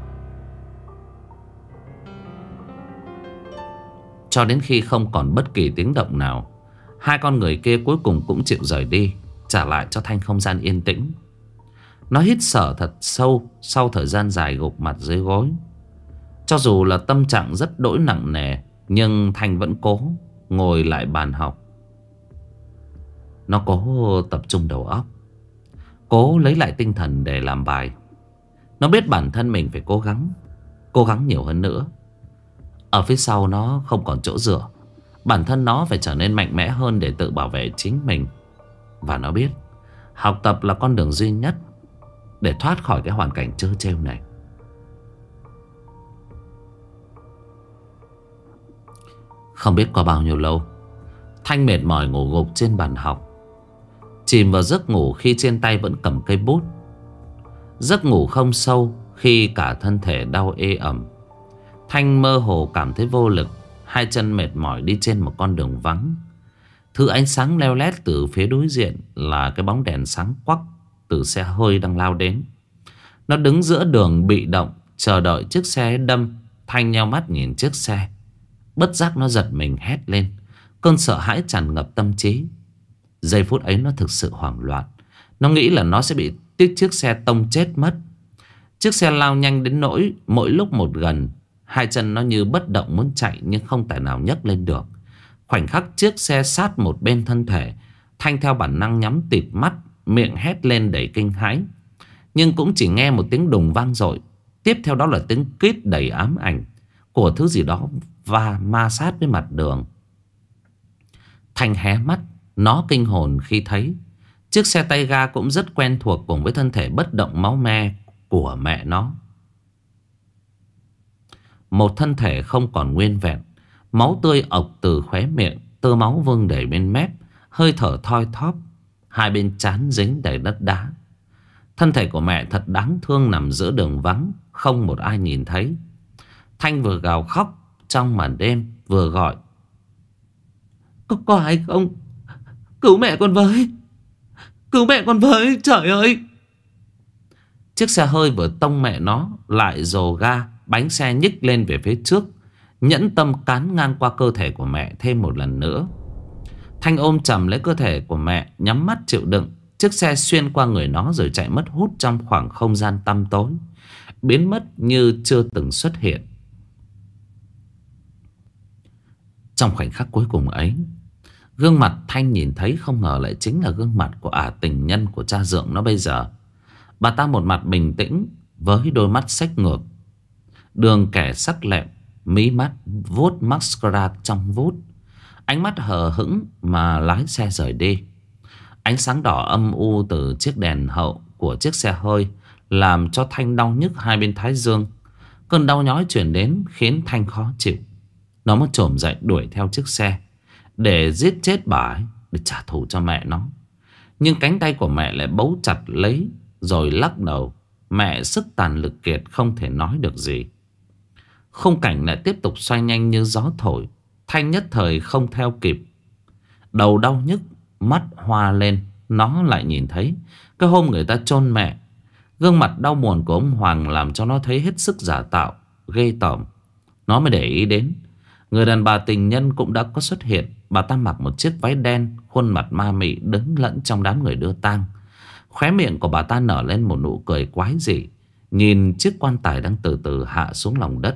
Cho đến khi không còn bất kỳ tiếng động nào, hai con người kia cuối cùng cũng chịu rời đi, trả lại cho Thanh không gian yên tĩnh. Nó hít thở thật sâu sau thời gian dài gục mặt dưới gối. Cho dù là tâm trạng rất đỗi nặng nề, nhưng Thanh vẫn cố ngồi lại bàn học. Nó cố tập trung đầu óc, cố lấy lại tinh thần để làm bài. Nó biết bản thân mình phải cố gắng, cố gắng nhiều hơn nữa. Ở phía sau nó không còn chỗ dựa. Bản thân nó phải trở nên mạnh mẽ hơn để tự bảo vệ chính mình. Và nó biết học tập là con đường duy nhất để thoát khỏi cái hoàn cảnh trơ trêu này. Không biết qua bao nhiêu lâu, Thanh mệt mỏi ngủ gục trên bàn học. chìm vào giấc ngủ khi trên tay vẫn cầm cây bút. Giấc ngủ không sâu khi cả thân thể đau ê ẩm. Thanh mơ hồ cảm thấy vô lực, hai chân mệt mỏi đi trên một con đường vắng. Thứ ánh sáng leo lét từ phía đối diện là cái bóng đèn sáng quắc từ xe hơi đang lao đến. Nó đứng giữa đường bị động, chờ đợi chiếc xe đâm. Thanh nheo mắt nhìn chiếc xe, bất giác nó giật mình hét lên. Cơn sợ hãi tràn ngập tâm trí. Giây phút ấy nó thực sự hoảng loạn. Nó nghĩ là nó sẽ bị chiếc xe tông chết mất. Chiếc xe lao nhanh đến nỗi mỗi lúc một gần, hai chân nó như bất động muốn chạy nhưng không tài nào nhấc lên được. Khoảnh khắc chiếc xe sát một bên thân thể, Thanh theo bản năng nhắm tịt mắt, miệng hét lên đầy kinh hãi. Nhưng cũng chỉ nghe một tiếng đùng vang dội. Tiếp theo đó là tiếng kít đầy ám ảnh của thứ gì đó và ma sát với mặt đường. Thanh hé mắt, nó kinh hồn khi thấy chiếc xe tay ga cũng rất quen thuộc cùng với thân thể bất động máu me của mẹ nó. Một thân thể không còn nguyên vẹn, máu tươi ộc từ khóe miệng, tơ máu vương đầy bên mép, hơi thở thoi thóp, hai bên trán dính đầy đất đá. Thân thể của mẹ thật đáng thương nằm giữa đường vắng, không một ai nhìn thấy. Thanh vừa gào khóc trong màn đêm vừa gọi: Có, có ai không? Cứu mẹ con với! Cứu mẹ con với! Trời ơi! Chiếc xe hơi vừa tông mẹ nó lại dồ ga, bánh xe nhích lên về phía trước, nhẫn tâm cán ngang qua cơ thể của mẹ thêm một lần nữa. Thanh ôm chầm lấy cơ thể của mẹ, nhắm mắt chịu đựng. Chiếc xe xuyên qua người nó rồi chạy mất hút trong khoảng không gian tăm tối, biến mất như chưa từng xuất hiện. Trong khoảnh khắc cuối cùng ấy, gương mặt Thanh nhìn thấy không ngờ lại chính là gương mặt của ả tình nhân của cha dượng nó bây giờ. Bà ta một mặt bình tĩnh với đôi mắt xếch ngược, đường kẻ sắc lẹm, mí mắt vuốt mascara trong vút, ánh mắt hờ hững mà lái xe rời đi. Ánh sáng đỏ âm u từ chiếc đèn hậu của chiếc xe hơi làm cho Thanh đau nhức hai bên thái dương. Cơn đau nhói chuyển đến khiến Thanh khó chịu. Nó mới trồm dậy đuổi theo chiếc xe để giết chết bà ấy, để trả thù cho mẹ nó. Nhưng cánh tay của mẹ lại bấu chặt lấy rồi lắc đầu. Mẹ sức tàn lực kiệt, không thể nói được gì. Khung cảnh lại tiếp tục xoay nhanh như gió thổi. Thanh nhất thời không theo kịp, đầu đau nhức, mắt hoa lên. Nó lại nhìn thấy cái hôm người ta chôn mẹ. Gương mặt đau buồn của ông Hoàng làm cho nó thấy hết sức giả tạo, ghê tởm. Nó mới để ý đến người đàn bà tình nhân cũng đã có xuất hiện. Bà ta mặc một chiếc váy đen, khuôn mặt ma mị đứng lẫn trong đám người đưa tang. Khóe miệng của bà ta nở lên một nụ cười quái dị, nhìn chiếc quan tài đang từ từ hạ xuống lòng đất.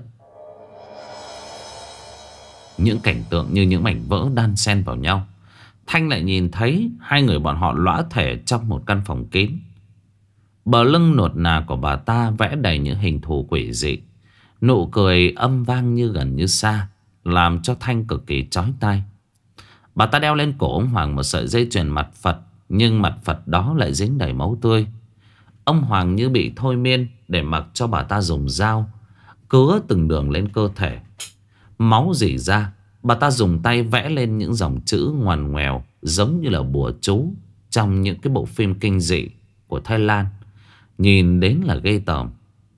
Những cảnh tượng như những mảnh vỡ đan xen vào nhau. Thanh lại nhìn thấy hai người bọn họ lõa thể trong một căn phòng kín. Bờ lưng nuột nà của bà ta vẽ đầy những hình thù quỷ dị. Nụ cười âm vang như gần như xa, làm cho Thanh cực kỳ chói tai. Bà ta đeo lên cổ ông Hoàng một sợi dây chuyền mặt Phật, nhưng mặt Phật đó lại dính đầy máu tươi. Ông Hoàng như bị thôi miên để mặc cho bà ta dùng dao cứa từng đường lên cơ thể. Máu rỉ ra, bà ta dùng tay vẽ lên những dòng chữ ngoằn ngoèo giống như là bùa chú trong những cái bộ phim kinh dị của Thái Lan. Nhìn đến là ghê tởm.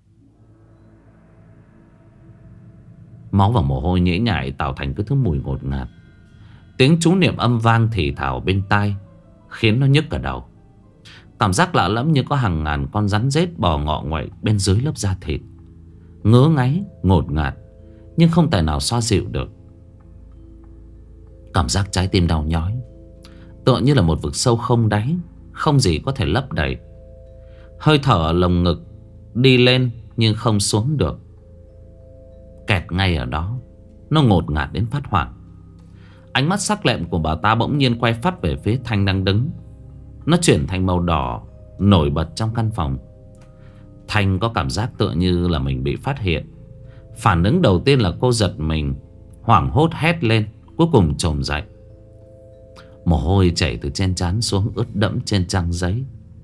Máu và mồ hôi nhễ nhại tạo thành cái thứ mùi ngột ngạt. Tiếng chú niệm âm vang thì thào bên tai khiến nó nhức cả đầu. Cảm giác lạ lẫm như có hàng ngàn con rắn rết bò ngọ nguậy bên dưới lớp da thịt. Ngứa ngáy, ngột ngạt, nhưng không thể nào xoa dịu được. Cảm giác trái tim đau nhói, tựa như là một vực sâu không đáy, không gì có thể lấp đầy. Hơi thở ở lồng ngực đi lên nhưng không xuống được, kẹt ngay ở đó. Nó ngột ngạt đến phát hoảng. Ánh mắt sắc lẹm của bà ta bỗng nhiên quay phát về phía Thanh đang đứng. Nó chuyển thành màu đỏ nổi bật trong căn phòng. Thanh có cảm giác tựa như là mình bị phát hiện. Phản ứng đầu tiên là cô giật mình, hoảng hốt hét lên, cuối cùng chồm dậy. Mồ hôi chảy từ trên trán xuống ướt đẫm trên trang giấy.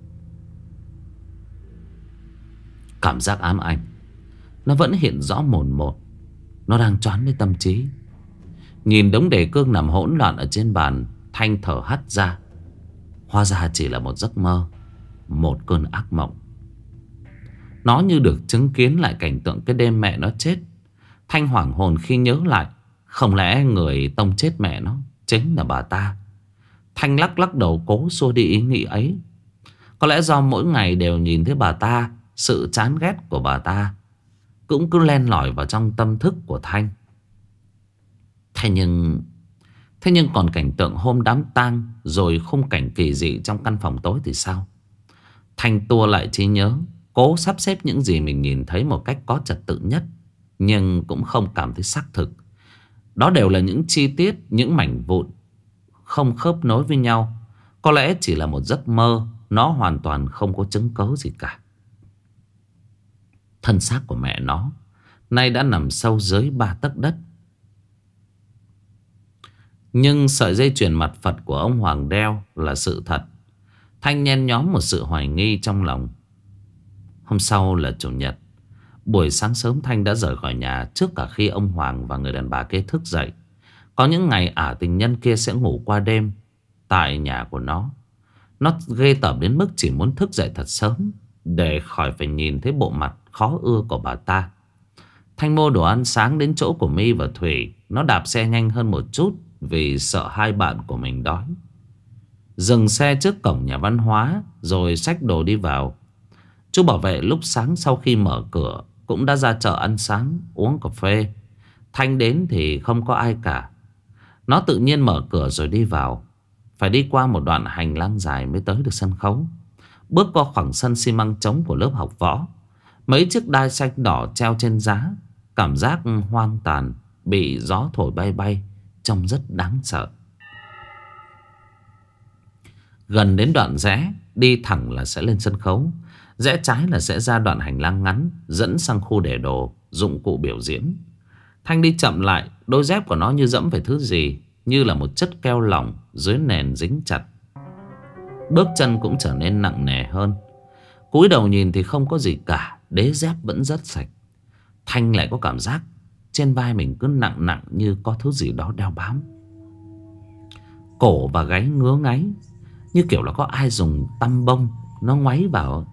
Cảm giác ám ảnh nó vẫn hiện rõ mồn một. Nó đang choáng lên tâm trí. Nhìn đống đề cương nằm hỗn loạn ở trên bàn, Thanh thở hắt ra. Hóa ra chỉ là một giấc mơ, một cơn ác mộng. Nó như được chứng kiến lại cảnh tượng cái đêm mẹ nó chết. Thanh hoảng hồn khi nhớ lại, không lẽ người tông chết mẹ nó chính là bà ta? Thanh lắc lắc đầu cố xua đi ý nghĩ ấy. Có lẽ do mỗi ngày đều nhìn thấy bà ta, sự chán ghét của bà ta cũng cứ len lỏi vào trong tâm thức của Thanh. Thế nhưng Thế nhưng còn cảnh tượng hôm đám tang, rồi khung cảnh kỳ dị trong căn phòng tối thì sao? Thanh tua lại trí nhớ, cố sắp xếp những gì mình nhìn thấy một cách có trật tự nhất, nhưng cũng không cảm thấy xác thực. Đó đều là những chi tiết, những mảnh vụn không khớp nối với nhau. Có lẽ chỉ là một giấc mơ, nó hoàn toàn không có chứng cớ gì cả. Thân xác của mẹ nó nay đã nằm sâu dưới ba tấc đất. Nhưng sợi dây chuyền mặt Phật của ông Hoàng đeo là sự thật. Thanh nhen nhóm một sự hoài nghi trong lòng. Hôm sau là chủ nhật. Buổi sáng sớm Thanh đã rời khỏi nhà trước cả khi ông Hoàng và người đàn bà kia thức dậy. Có những ngày ả tình nhân kia sẽ ngủ qua đêm tại nhà của nó. Nó ghê tởm đến mức chỉ muốn thức dậy thật sớm để khỏi phải nhìn thấy bộ mặt khó ưa của bà ta. Thanh mua đồ ăn sáng đến chỗ của My và Thủy. Nó đạp xe nhanh hơn một chút vì sợ hai bạn của mình đói. Dừng xe trước cổng nhà văn hóa rồi xách đồ đi vào. Chú bảo vệ lúc sáng sau khi mở cửa cũng đã ra chợ ăn sáng, uống cà phê. Thanh đến thì không có ai cả. Nó tự nhiên mở cửa rồi đi vào. Phải đi qua một đoạn hành lang dài mới tới được sân khấu. Bước qua khoảng sân xi măng trống của lớp học võ. Mấy chiếc đai xanh đỏ treo trên giá. Cảm giác hoang tàn, bị gió thổi bay bay, trông rất đáng sợ. Gần đến đoạn rẽ, đi thẳng là sẽ lên sân khấu. Rẽ trái là sẽ ra đoạn hành lang ngắn dẫn sang khu để đồ, dụng cụ biểu diễn. Thanh đi chậm lại, đôi dép của nó như dẫm phải thứ gì, như là một chất keo lỏng dưới nền dính chặt. Bước chân cũng trở nên nặng nề hơn. Cúi đầu nhìn thì không có gì cả, đế dép vẫn rất sạch. Thanh lại có cảm giác trên vai mình cứ nặng nặng như có thứ gì đó đeo bám. Cổ và gáy ngứa ngáy, như kiểu là có ai dùng tăm bông nó ngoáy vào.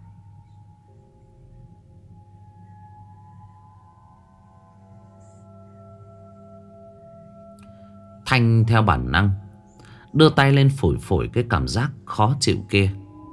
Thanh theo bản năng đưa tay lên phủi phủi cái cảm giác khó chịu kia.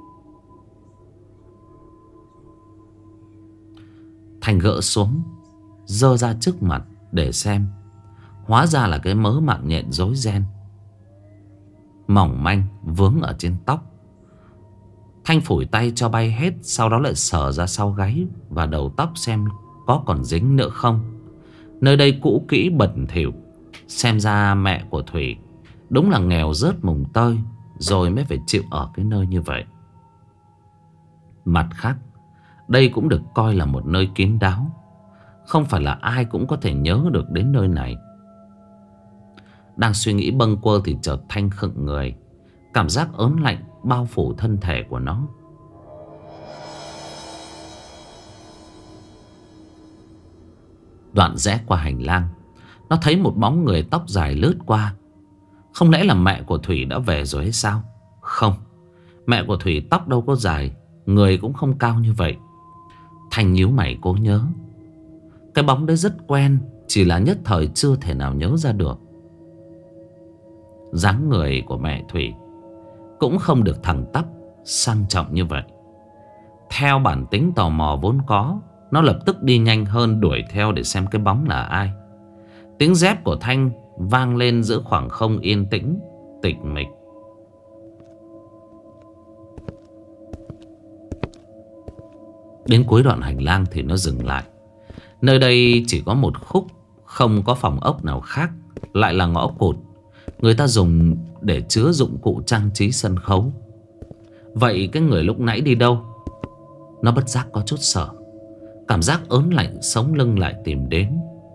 Thanh gỡ xuống, giơ ra trước mặt để xem. Hóa ra là cái mớ mạng nhện rối ren mỏng manh vướng ở trên tóc. Thanh phủi tay cho bay hết, sau đó lại sờ ra sau gáy và đầu tóc xem có còn dính nữa không. Nơi đây cũ kỹ bẩn thỉu. Xem ra mẹ của Thủy đúng là nghèo rớt mùng tơi rồi mới phải chịu ở cái nơi như vậy. Mặt khác, đây cũng được coi là một nơi kín đáo. Không phải là ai cũng có thể nhớ được đến nơi này. Đang suy nghĩ bâng quơ thì chợt Thanh khựng người. Cảm giác ớn lạnh bao phủ thân thể của nó. Đoạn rẽ qua hành lang, nó thấy một bóng người tóc dài lướt qua. Không lẽ là mẹ của Thủy đã về rồi hay sao? Không, mẹ của Thủy tóc đâu có dài, người cũng không cao như vậy. Thanh nhíu mày cố nhớ. Cái bóng đấy rất quen, chỉ là nhất thời chưa thể nào nhớ ra được. Dáng người của mẹ Thủy cũng không được thẳng tắp, sang trọng như vậy. Theo bản tính tò mò vốn có, nó lập tức đi nhanh hơn đuổi theo để xem cái bóng là ai. Tiếng dép của Thanh vang lên giữa khoảng không yên tĩnh, tịch mịch. Đến cuối đoạn hành lang thì nó dừng lại. Nơi đây chỉ có một khúc, không có phòng ốc nào khác, lại là ngõ cụt người ta dùng để chứa dụng cụ trang trí sân khấu. Vậy cái người lúc nãy đi đâu? Nó bất giác có chút sợ. Cảm giác ớn lạnh sống lưng lại tìm đến.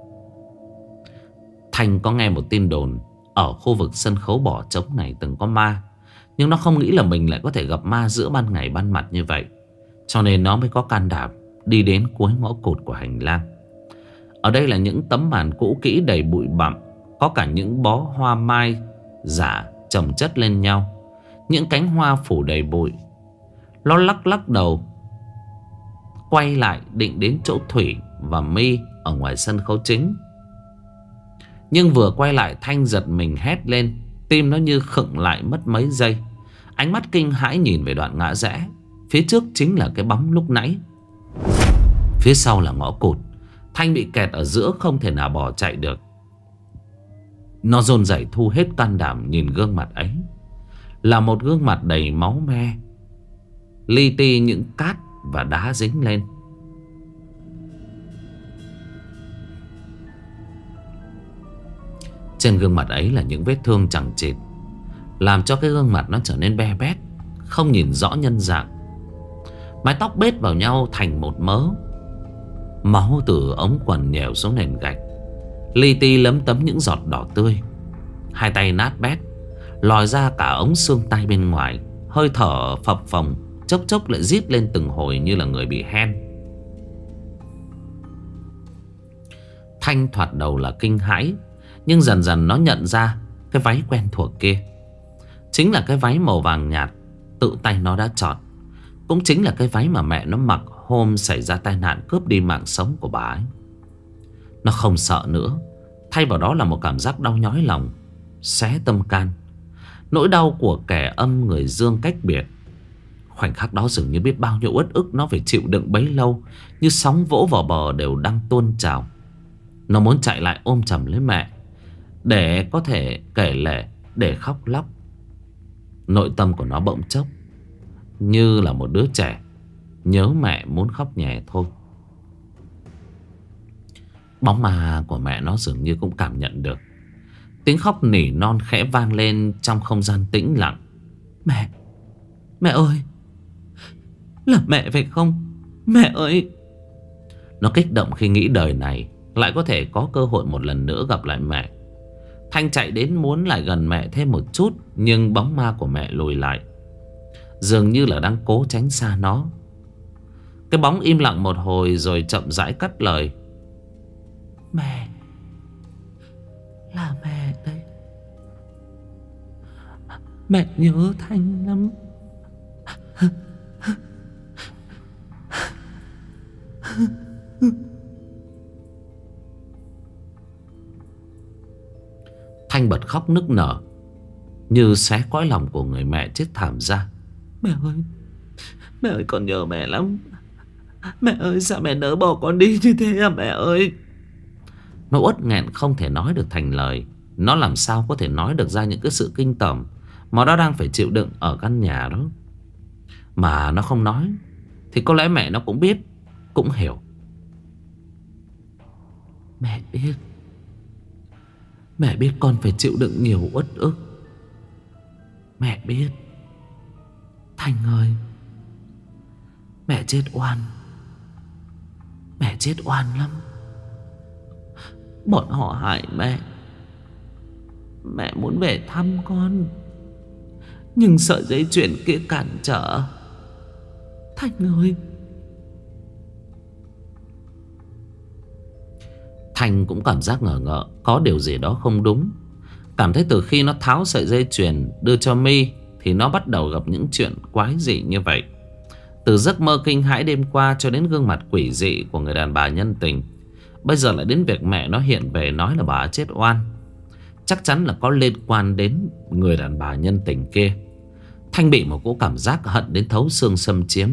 Thành có nghe một tin đồn ở khu vực sân khấu bỏ trống này từng có ma. Nhưng nó không nghĩ là mình lại có thể gặp ma giữa ban ngày ban mặt như vậy. Cho nên nó mới có can đảm đi đến cuối ngõ cụt của hành lang. Ở đây là những tấm màn cũ kỹ đầy bụi bặm. Có cả những bó hoa mai giả chồng chất lên nhau. những cánh hoa phủ đầy bụi. Nó lắc lắc đầu, quay lại định đến chỗ Thủy và My ở ngoài sân khấu chính. Nhưng vừa quay lại, Thanh giật mình hét lên. Tim nó như khựng lại mất mấy giây. Ánh mắt kinh hãi nhìn về đoạn ngã rẽ. Phía trước chính là cái bóng lúc nãy. Phía sau là ngõ cụt. Thanh bị kẹt ở giữa, không thể nào bỏ chạy được. Nó run rẩy thu hết can đảm nhìn gương mặt ấy. Là một gương mặt đầy máu me, li ti những cát và đá dính lên. Trên gương mặt ấy là những vết thương chằng chịt, làm cho cái gương mặt nó trở nên be bét, không nhìn rõ nhân dạng. Mái tóc bết vào nhau thành một mớ. Máu từ ống quần nhèo xuống nền gạch, li ti lấm tấm những giọt đỏ tươi. Hai tay nát bét, lòi ra cả ống xương tay bên ngoài. Hơi thở phập phồng, chốc chốc lại rít lên từng hồi như là người bị hen. Thanh thoạt đầu là kinh hãi, nhưng dần dần nó nhận ra cái váy quen thuộc kia chính là cái váy màu vàng nhạt tự tay nó đã chọn. Cũng chính là cái váy mà mẹ nó mặc hôm xảy ra tai nạn cướp đi mạng sống của bà ấy. Nó không sợ nữa. Thay vào đó là một cảm giác đau nhói lòng, xé tâm can. Nỗi đau của kẻ âm người dương cách biệt. Khoảnh khắc đó dường như biết bao nhiêu uất ức nó phải chịu đựng bấy lâu, như sóng vỗ vào bờ đều đang tuôn trào. Nó muốn chạy lại ôm chầm lấy mẹ, để có thể kể lể, để khóc lóc. Nội tâm của nó bỗng chốc như là một đứa trẻ nhớ mẹ muốn khóc nhè thôi. Bóng ma của mẹ nó dường như cũng cảm nhận được. Tiếng khóc nỉ non khẽ vang lên trong không gian tĩnh lặng. Mẹ, mẹ ơi, là mẹ phải không? Mẹ ơi. Nó kích động khi nghĩ đời này lại có thể có cơ hội một lần nữa gặp lại mẹ. Thanh chạy đến muốn lại gần mẹ thêm một chút, nhưng bóng ma của mẹ lùi lại, dường như là đang cố tránh xa nó. Cái bóng im lặng một hồi rồi chậm rãi cất lời. Mẹ, là mẹ đây. Mẹ nhớ Thanh lắm. Thanh bật khóc nức nở, như xé cõi lòng của người mẹ chết thảm ra. Mẹ ơi, mẹ ơi, con nhớ mẹ lắm. Mẹ ơi, sao mẹ nỡ bỏ con đi như thế à mẹ ơi. Nó uất nghẹn không thể nói được thành lời. Nó làm sao có thể nói được ra những cái sự kinh tởm mà nó đang phải chịu đựng ở căn nhà đó. Mà nó không nói thì có lẽ mẹ nó cũng biết, cũng hiểu. Mẹ biết. Mẹ biết con phải chịu đựng nhiều uất ức. Mẹ biết. Thanh ơi, mẹ chết oan. Mẹ chết oan lắm. Bọn họ hại mẹ. Mẹ muốn về thăm con, nhưng sợi dây chuyền kia cản trở. Thanh ơi. Thanh cũng cảm giác ngờ ngợ, có điều gì đó không đúng. Cảm thấy từ khi nó tháo sợi dây chuyền đưa cho My thì nó bắt đầu gặp những chuyện quái dị như vậy. Từ giấc mơ kinh hãi đêm qua cho đến gương mặt quỷ dị của người đàn bà nhân tình, bây giờ lại đến việc mẹ nó hiện về nói là bà chết oan. Chắc chắn là có liên quan đến người đàn bà nhân tình kia. Thanh bị một cỗ cảm giác hận đến thấu xương xâm chiếm.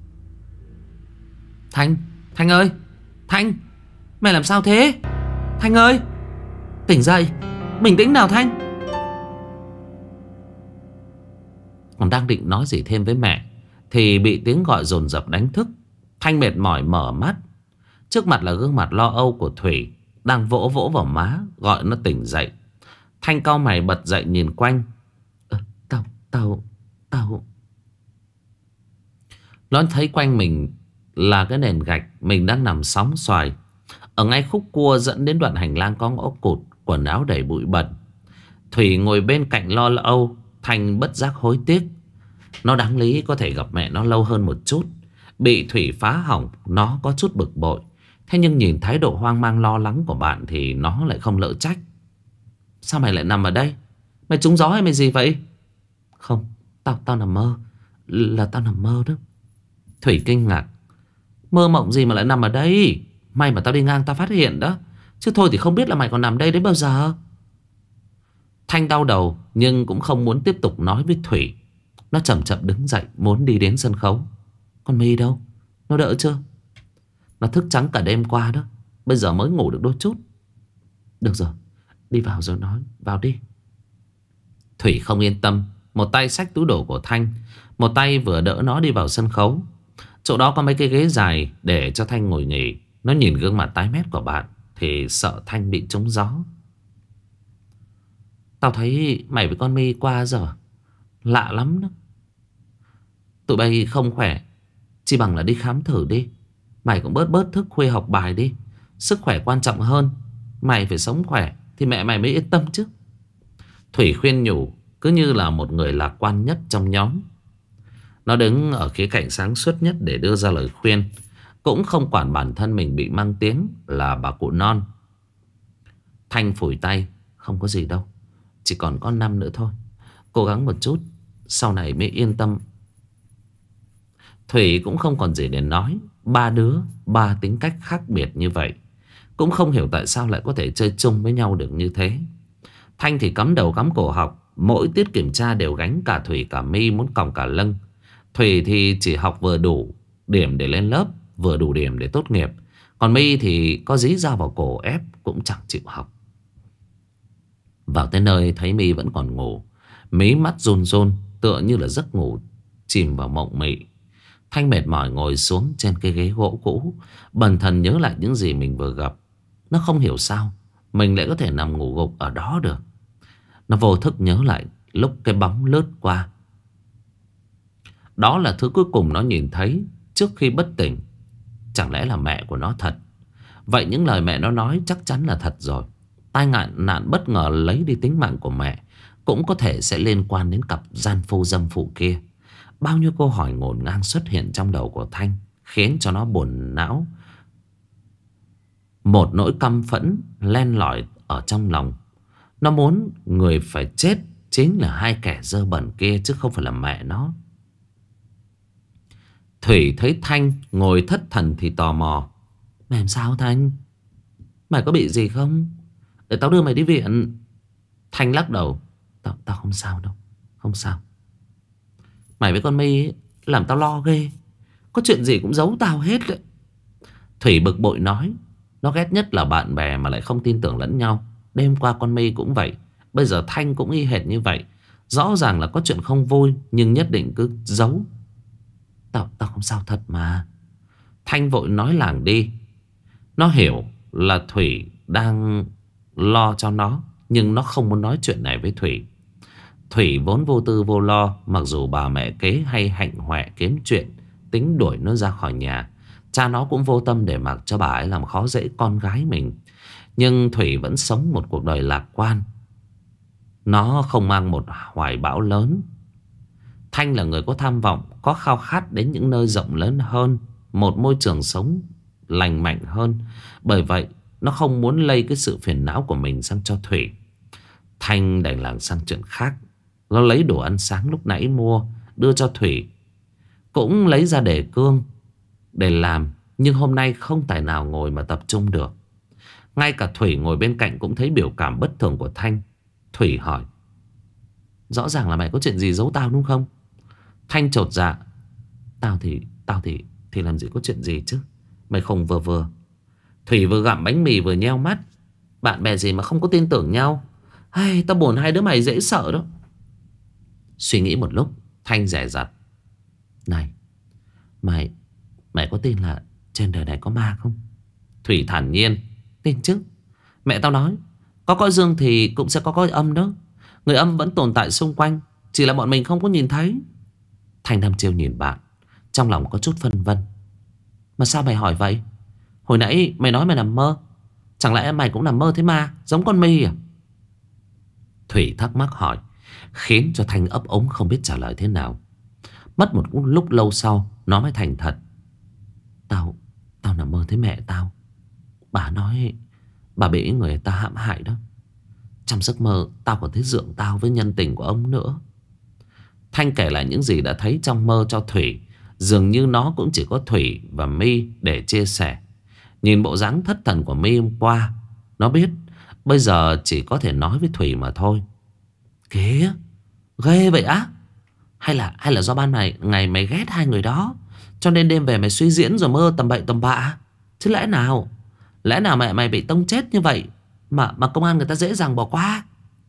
Thanh, Thanh ơi, Thanh, mẹ làm sao thế? Thanh ơi, tỉnh dậy, bình tĩnh nào Thanh. Còn đang định nói gì thêm với mẹ thì bị tiếng gọi dồn dập đánh thức. Thanh mệt mỏi mở mắt. Trước mặt là gương mặt lo âu của Thủy, đang vỗ vỗ vào má gọi nó tỉnh dậy. Thanh cau mày bật dậy nhìn quanh. ờ, Tao, tao, tao Nó thấy quanh mình là cái nền gạch mình đang nằm sóng xoài. Ở ngay khúc cua dẫn đến đoạn hành lang có ngõ cụt, quần áo đầy bụi bẩn. Thủy ngồi bên cạnh lo âu. Thanh bất giác hối tiếc. Nó đáng lý có thể gặp mẹ nó lâu hơn một chút. Bị Thủy phá hỏng, nó có chút bực bội. Thế nhưng nhìn thái độ hoang mang lo lắng của bạn thì nó lại không lỡ trách. Sao mày lại nằm ở đây? Mày trúng gió hay mày gì vậy? Không, Tao tao nằm mơ. Là tao nằm mơ đó. Thủy kinh ngạc. Mơ mộng gì mà lại nằm ở đây? May mà tao đi ngang tao phát hiện đó. Chứ thôi thì không biết là mày còn nằm đây đến bao giờ. Thanh đau đầu nhưng cũng không muốn tiếp tục nói với Thủy. Nó chậm chậm đứng dậy muốn đi đến sân khấu. Con My đâu? Nó đỡ chưa? Nó thức trắng cả đêm qua đó. Bây giờ mới ngủ được đôi chút. Được rồi, đi vào rồi nói. Vào đi. Thủy không yên tâm. Một tay xách túi đồ của Thanh, một tay vừa đỡ nó đi vào sân khấu. Chỗ đó có mấy cái ghế dài để cho Thanh ngồi nghỉ. Nó nhìn gương mặt tái mét của bạn thì sợ Thanh bị trúng gió. Tao thấy mày với con My qua giờ lạ lắm đó. Tụi bay không khỏe, chỉ bằng là đi khám thử đi. Mày cũng bớt bớt thức khuya học bài đi. Sức khỏe quan trọng hơn. Mày phải sống khỏe thì mẹ mày mới yên tâm chứ. Thủy khuyên nhủ cứ như là một người lạc quan nhất trong nhóm. Nó đứng ở khía cạnh sáng suốt nhất để đưa ra lời khuyên. Cũng không quản bản thân mình bị mang tiếng là bà cụ non. Thanh phủi tay. Không có gì đâu, chỉ còn có năm nữa thôi. Cố gắng một chút, sau này mới yên tâm. Thủy cũng không còn gì để nói. Ba đứa, ba tính cách khác biệt như vậy, cũng không hiểu tại sao lại có thể chơi chung với nhau được như thế. Thanh thì cắm đầu cắm cổ học. Mỗi tiết kiểm tra đều gánh cả Thủy cả My muốn còng cả lưng. Thủy thì chỉ học vừa đủ điểm để lên lớp, vừa đủ điểm để tốt nghiệp. Còn My thì có dí dao vào cổ ép cũng chẳng chịu học. Vào tới nơi thấy My vẫn còn ngủ. Mí mắt run run tựa như là giấc ngủ chìm vào mộng mị. Thanh mệt mỏi ngồi xuống trên cái ghế gỗ cũ, bần thần nhớ lại những gì mình vừa gặp. Nó không hiểu sao mình lại có thể nằm ngủ gục ở đó được. Nó vô thức nhớ lại lúc cái bóng lướt qua. Đó là thứ cuối cùng nó nhìn thấy trước khi bất tỉnh. Chẳng lẽ là mẹ của nó thật? Vậy những lời mẹ nó nói chắc chắn là thật rồi. Tai nạn nạn bất ngờ lấy đi tính mạng của mẹ cũng có thể sẽ liên quan đến cặp gian phu dâm phụ kia. Bao nhiêu câu hỏi ngổn ngang xuất hiện trong đầu của Thanh, khiến cho nó buồn não. Một nỗi căm phẫn len lỏi ở trong lòng. Nó muốn người phải chết chính là hai kẻ dơ bẩn kia, chứ không phải là mẹ nó. Thủy thấy Thanh ngồi thất thần thì tò mò. Mày làm sao Thanh? Mày có bị gì không? Để tao đưa mày đi viện. Thanh lắc đầu. Tao, tao không sao đâu. Không sao. Mày với con My làm tao lo ghê. Có chuyện gì cũng giấu tao hết đấy. Thủy bực bội nói. Nó ghét nhất là bạn bè mà lại không tin tưởng lẫn nhau. Đêm qua con My cũng vậy. Bây giờ Thanh cũng y hệt như vậy. Rõ ràng là có chuyện không vui, nhưng nhất định cứ giấu. Tao, tao không sao thật mà. Thanh vội nói làng đi. Nó hiểu là Thủy đang lo cho nó, nhưng nó không muốn nói chuyện này với Thủy. Thủy vốn vô tư vô lo. Mặc dù bà mẹ kế hay hạnh hoẹ kiếm chuyện, tính đuổi nó ra khỏi nhà. Cha nó cũng vô tâm để mặc cho bà ấy làm khó dễ con gái mình. Nhưng Thủy vẫn sống một cuộc đời lạc quan. Nó không mang một hoài bão lớn. Thanh là người có tham vọng, có khao khát đến những nơi rộng lớn hơn, một môi trường sống lành mạnh hơn. Bởi vậy nó không muốn lây cái sự phiền não của mình sang cho Thủy. Thanh đành làm sang chuyện khác. Nó lấy đồ ăn sáng lúc nãy mua đưa cho Thủy, cũng lấy ra để cương để làm. Nhưng hôm nay không tài nào ngồi mà tập trung được. Ngay cả Thủy ngồi bên cạnh cũng thấy biểu cảm bất thường của Thanh. Thủy hỏi. Rõ ràng là mày có chuyện gì giấu tao đúng không? Thanh chột dạ. Tao thì Tao thì Thì làm gì có chuyện gì chứ? Mày không vừa vừa. Thủy vừa gặm bánh mì vừa nheo mắt. Bạn bè gì mà không có tin tưởng nhau? Hay, tao buồn hai đứa mày dễ sợ đó. Suy nghĩ một lúc, Thanh dè dặt. Này, Mày Mày có tin là trên đời này có ma không? Thủy thản nhiên. Tin chứ. Mẹ tao nói có cõi dương thì cũng sẽ có cõi âm đó. Người âm vẫn tồn tại xung quanh, chỉ là bọn mình không có nhìn thấy. Thanh đăm chiêu nhìn bạn, trong lòng có chút phân vân. Mà sao mày hỏi vậy? Hồi nãy mày nói mày nằm mơ. Chẳng lẽ mày cũng nằm mơ thấy ma giống con My à? Thủy thắc mắc hỏi, khiến cho Thanh ấp ống không biết trả lời thế nào. Mất một lúc lâu sau, nó mới thành thật. Tao Tao nằm mơ thấy mẹ tao. Bà nói bà bị người ta hãm hại đó. Trong giấc mơ tao còn thấy dượng tao với nhân tình của ông nữa. Thanh kể lại những gì đã thấy trong mơ cho Thủy. Dường như nó cũng chỉ có Thủy và My để chia sẻ. Nhìn bộ dáng thất thần của My hôm qua, nó biết bây giờ chỉ có thể nói với Thủy mà thôi. Kìa, ghê vậy á? Hay là hay là do ban ngày, ngày mày ghét hai người đó, cho nên đêm về mày suy diễn rồi mơ tầm bậy tầm bạ? Chứ lẽ nào Lẽ nào mẹ mày bị tông chết như vậy Mà mà công an người ta dễ dàng bỏ qua?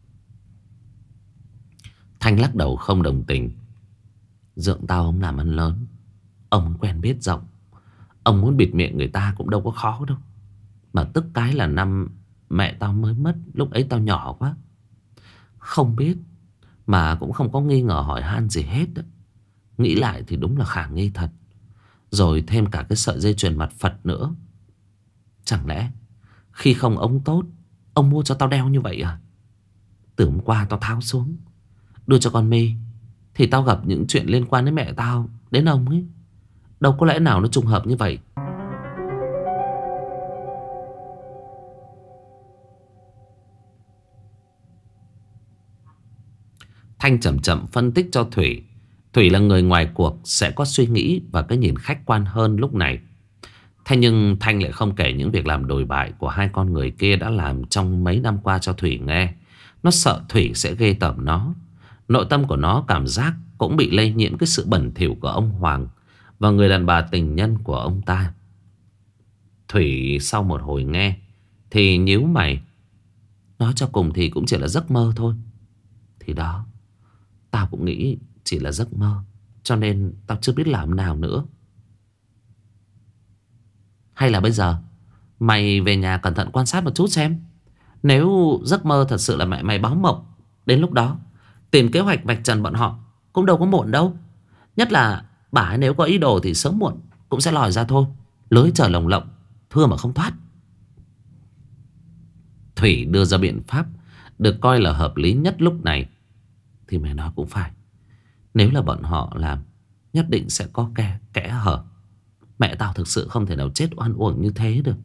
Thanh lắc đầu không đồng tình. Dượng tao ông làm ăn lớn, ông quen biết rộng. Ông muốn bịt miệng người ta cũng đâu có khó đâu. Mà tức cái là năm mẹ tao mới mất, lúc ấy tao nhỏ quá, không biết, mà cũng không có nghi ngờ hỏi han gì hết đó. Nghĩ lại thì đúng là khả nghi thật. Rồi thêm cả cái sợi dây chuyền mặt Phật nữa. Chẳng lẽ khi không ống tốt, ông mua cho tao đeo như vậy à? Từ hôm qua tao tháo xuống đưa cho con My, thì tao gặp những chuyện liên quan đến mẹ tao, đến ông ấy. Đâu có lẽ nào nó trùng hợp như vậy. Thanh chậm chậm phân tích cho Thủy. Thủy là người ngoài cuộc, sẽ có suy nghĩ và cái nhìn khách quan hơn lúc này. Thế nhưng Thanh lại không kể những việc làm đồi bại của hai con người kia đã làm trong mấy năm qua cho Thủy nghe. Nó sợ Thủy sẽ ghê tởm nó. Nội tâm của nó cảm giác cũng bị lây nhiễm cái sự bẩn thỉu của ông Hoàng và người đàn bà tình nhân của ông ta. Thủy sau một hồi nghe thì nhíu mày. Nói cho cùng thì cũng chỉ là giấc mơ thôi. Thì đó, tao cũng nghĩ chỉ là giấc mơ, cho nên tao chưa biết làm nào nữa. Hay là bây giờ mày về nhà cẩn thận quan sát một chút xem. Nếu giấc mơ thật sự là mẹ mày báo mộng, đến lúc đó tìm kế hoạch vạch trần bọn họ cũng đâu có muộn đâu. Nhất là bà ấy nếu có ý đồ thì sớm muộn cũng sẽ lòi ra thôi. Lưới trời lồng lộng, thưa mà không thoát. Thủy đưa ra biện pháp được coi là hợp lý nhất lúc này. Thì mày nói cũng phải. Nếu là bọn họ làm, nhất định sẽ có kẽ, kẽ hở. Mẹ tao thực sự không thể nào chết oan uổng như thế được.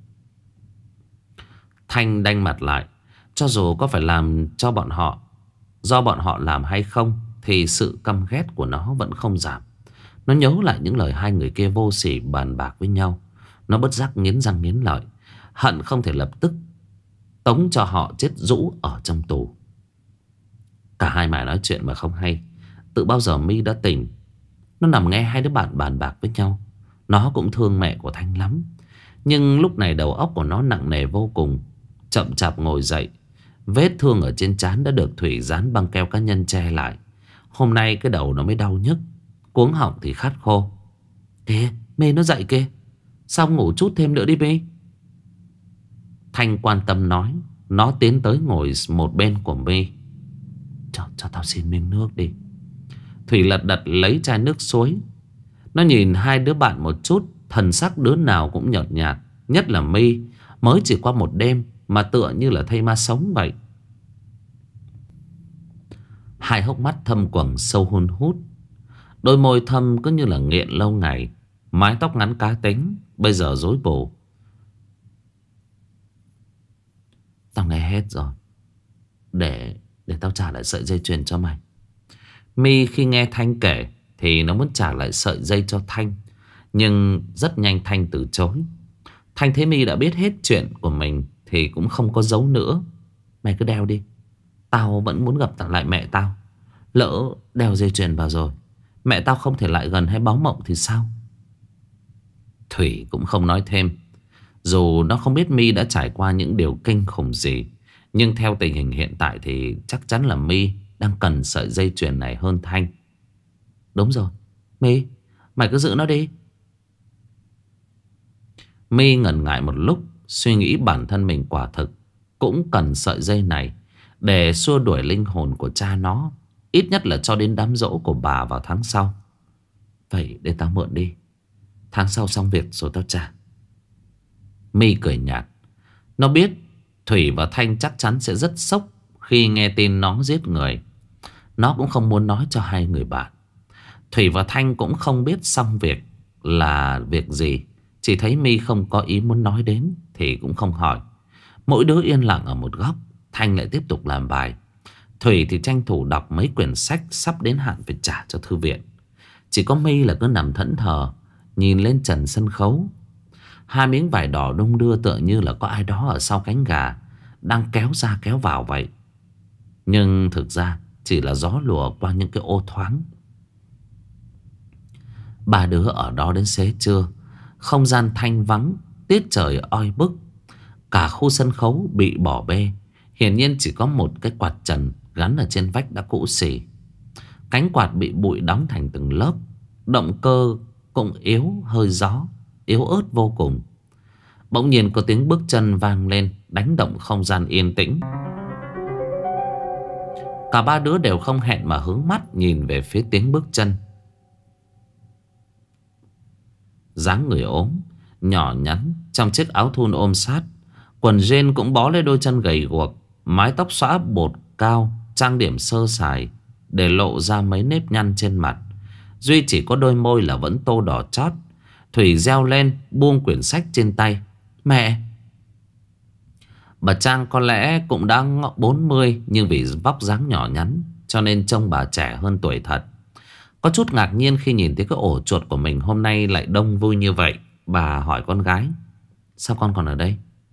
Thanh đanh mặt lại. Cho dù có phải làm cho bọn họ, do bọn họ làm hay không, thì sự căm ghét của nó vẫn không giảm. Nó nhớ lại những lời hai người kia vô sỉ bàn bạc với nhau. Nó bất giác nghiến răng nghiến lợi, hận không thể lập tức tống cho họ chết rũ ở trong tù. Cả hai mày nói chuyện mà không hay. Tự bao giờ My đã tỉnh, nó nằm nghe hai đứa bạn bàn bạc với nhau. Nó cũng thương mẹ của Thanh lắm, nhưng lúc này đầu óc của nó nặng nề vô cùng. Chậm chạp ngồi dậy. Vết thương ở trên trán đã được Thủy dán băng keo cá nhân che lại. Hôm nay cái đầu nó mới đau nhức, cuống họng thì khát khô. Kìa, My nó dậy kìa. Sao ngủ chút thêm nữa đi My. Thanh quan tâm nói. Nó tiến tới ngồi một bên của My. Cho, cho tao xin miếng nước đi. Thủy lật đật lấy chai nước suối. Nó nhìn hai đứa bạn một chút, thần sắc đứa nào cũng nhợt nhạt. Nhất là My, mới chỉ qua một đêm mà tựa như là thây ma sống vậy. Hai hốc mắt thâm quầng sâu hun hút, đôi môi thâm cứ như là nghiện lâu ngày. Mái tóc ngắn cá tính, bây giờ rối bù. Tao nghe hết rồi. Để để tao trả lại sợi dây chuyền cho mày. My khi nghe Thanh kể thì nó muốn trả lại sợi dây cho Thanh, nhưng rất nhanh Thanh từ chối. Thanh thấy My đã biết hết chuyện của mình thì cũng không có giấu nữa. Mày cứ đeo đi, tao vẫn muốn gặp lại mẹ tao. Lỡ đeo dây chuyền vào rồi, mẹ tao không thể lại gần hay báo mộng thì sao? Thủy cũng không nói thêm. Dù nó không biết My đã trải qua những điều kinh khủng gì, nhưng theo tình hình hiện tại thì chắc chắn là My đang cần sợi dây chuyền này hơn Thanh. Đúng rồi, My, mày cứ giữ nó đi. My ngần ngại một lúc, suy nghĩ bản thân mình quả thực cũng cần sợi dây này để xua đuổi linh hồn của cha nó, ít nhất là cho đến đám giỗ của bà vào tháng sau. Vậy để tao mượn đi, tháng sau xong việc rồi tao trả. My cười nhạt. Nó biết Thủy và Thanh chắc chắn sẽ rất sốc khi nghe tin nó giết người. Nó cũng không muốn nói cho hai người bạn. Thủy và Thanh cũng không biết xong việc là việc gì. Chỉ thấy My không có ý muốn nói đến thì cũng không hỏi. Mỗi đứa yên lặng ở một góc. Thanh lại tiếp tục làm bài. Thủy thì tranh thủ đọc mấy quyển sách sắp đến hạn phải trả cho thư viện. Chỉ có My là cứ nằm thẫn thờ, nhìn lên trần sân khấu. Hai miếng vải đỏ đung đưa tựa như là có ai đó ở sau cánh gà đang kéo ra kéo vào vậy. Nhưng thực ra chỉ là gió lùa qua những cái ô thoáng. Ba đứa ở đó đến xế trưa. Không gian thanh vắng, tiết trời oi bức. Cả khu sân khấu bị bỏ bê. Hiển nhiên chỉ có một cái quạt trần gắn ở trên vách đã cũ xỉ. Cánh quạt bị bụi đóng thành từng lớp. Động cơ cũng yếu, hơi gió, yếu ớt vô cùng. Bỗng nhiên có tiếng bước chân vang lên, đánh động không gian yên tĩnh. Cả ba đứa đều không hẹn mà hướng mắt nhìn về phía tiếng bước chân. Dáng người ốm, nhỏ nhắn, trong chiếc áo thun ôm sát, quần jean cũng bó lấy đôi chân gầy guộc, mái tóc xõa bột cao, trang điểm sơ sài để lộ ra mấy nếp nhăn trên mặt. Duy chỉ có đôi môi là vẫn tô đỏ chót. Thủy reo lên, buông quyển sách trên tay. Mẹ! Bà Trang có lẽ cũng đã bốn mươi, nhưng vì vóc dáng nhỏ nhắn cho nên trông bà trẻ hơn tuổi thật. Có chút ngạc nhiên khi nhìn thấy cái ổ chuột của mình hôm nay lại đông vui như vậy. Bà hỏi con gái: sao con còn ở đây?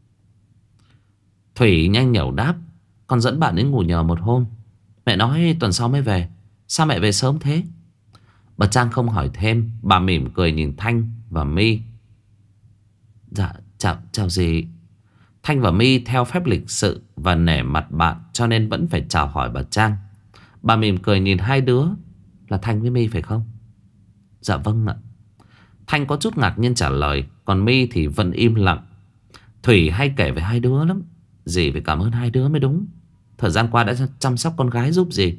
Thủy nhanh nhẩu đáp: con dẫn bạn đến ngủ nhờ một hôm. Mẹ nói tuần sau mới về. Sao mẹ về sớm thế? Bà Trang không hỏi thêm. Bà mỉm cười nhìn Thanh và My. Dạ chào, chào dì. Thanh và My theo phép lịch sự và nể mặt bạn cho nên vẫn phải chào hỏi bà Trang. Bà mỉm cười nhìn hai đứa. Là Thanh với My phải không? Dạ vâng ạ. Thanh có chút ngạc nhiên trả lời. Còn My thì vẫn im lặng. Thủy hay kể về hai đứa lắm. Dì phải cảm ơn hai đứa mới đúng. Thời gian qua đã chăm sóc con gái giúp dì.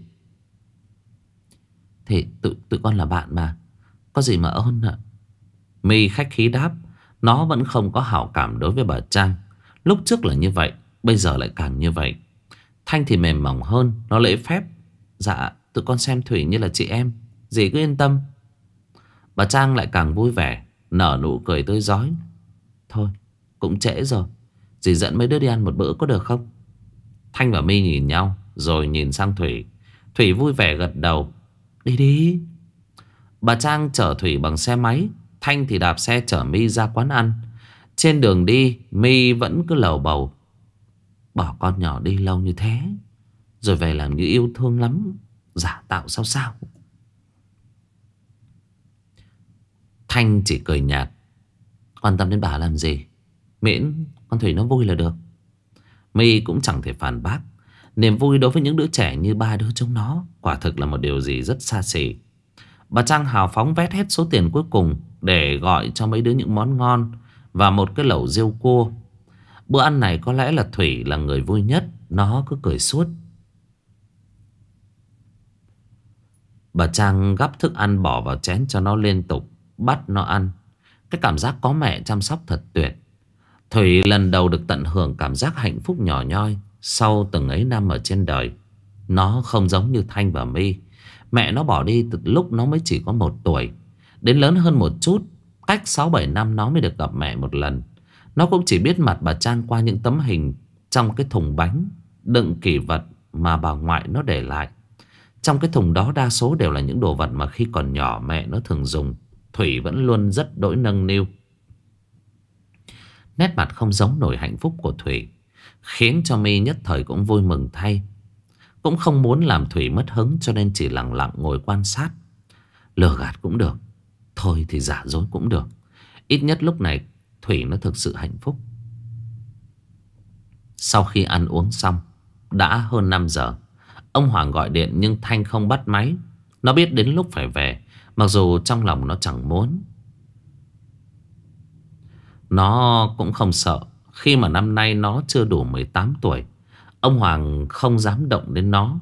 Thì tự, tự con là bạn mà, có gì mà ơn ạ. My khách khí đáp. Nó vẫn không có hảo cảm đối với bà Trang. Lúc trước là như vậy, bây giờ lại càng như vậy. Thanh thì mềm mỏng hơn, nó lễ phép. Dạ tụi con xem Thủy như là chị em, dì cứ yên tâm. Bà Trang lại càng vui vẻ, nở nụ cười tươi rói. Thôi cũng trễ rồi, dì dẫn mấy đứa đi ăn một bữa có được không? Thanh và My nhìn nhau rồi nhìn sang Thủy. Thủy vui vẻ gật đầu. Đi đi. Bà Trang chở Thủy bằng xe máy, Thanh thì đạp xe chở My ra quán ăn. Trên đường đi My vẫn cứ lầu bầu: bỏ con nhỏ đi lâu như thế rồi về làm như yêu thương lắm, giả tạo sao sao. Thanh chỉ cười nhạt: quan tâm đến bà làm gì, miễn con Thủy nó vui là được. My cũng chẳng thể phản bác. Niềm vui đối với những đứa trẻ như ba đứa chúng nó quả thực là một điều gì rất xa xỉ. Bà Trang hào phóng vét hết số tiền cuối cùng để gọi cho mấy đứa những món ngon và một cái lẩu riêu cua. Bữa ăn này có lẽ là Thủy là người vui nhất. Nó cứ cười suốt. Bà Trang gắp thức ăn bỏ vào chén cho nó liên tục, bắt nó ăn. Cái cảm giác có mẹ chăm sóc thật tuyệt. Thủy lần đầu được tận hưởng cảm giác hạnh phúc nhỏ nhoi sau từng ấy năm ở trên đời. Nó không giống như Thanh và My. Mẹ nó bỏ đi từ lúc nó mới chỉ có một tuổi. Đến lớn hơn một chút, cách sáu bảy năm nó mới được gặp mẹ một lần. Nó cũng chỉ biết mặt bà Trang qua những tấm hình trong cái thùng bánh đựng kỷ vật mà bà ngoại nó để lại. Trong cái thùng đó đa số đều là những đồ vật mà khi còn nhỏ mẹ nó thường dùng. Thủy vẫn luôn rất đỗi nâng niu. Nét mặt không giống nổi hạnh phúc của Thủy khiến cho My nhất thời cũng vui mừng thay. Cũng không muốn làm Thủy mất hứng cho nên chỉ lặng lặng ngồi quan sát. Lừa gạt cũng được, thôi thì giả dối cũng được. Ít nhất lúc này Thủy nó thực sự hạnh phúc. Sau khi ăn uống xong, đã hơn năm giờ. Ông Hoàng gọi điện nhưng Thanh không bắt máy. Nó biết đến lúc phải về, mặc dù trong lòng nó chẳng muốn. Nó cũng không sợ. Khi mà năm nay nó chưa đủ mười tám tuổi, ông Hoàng không dám động đến nó.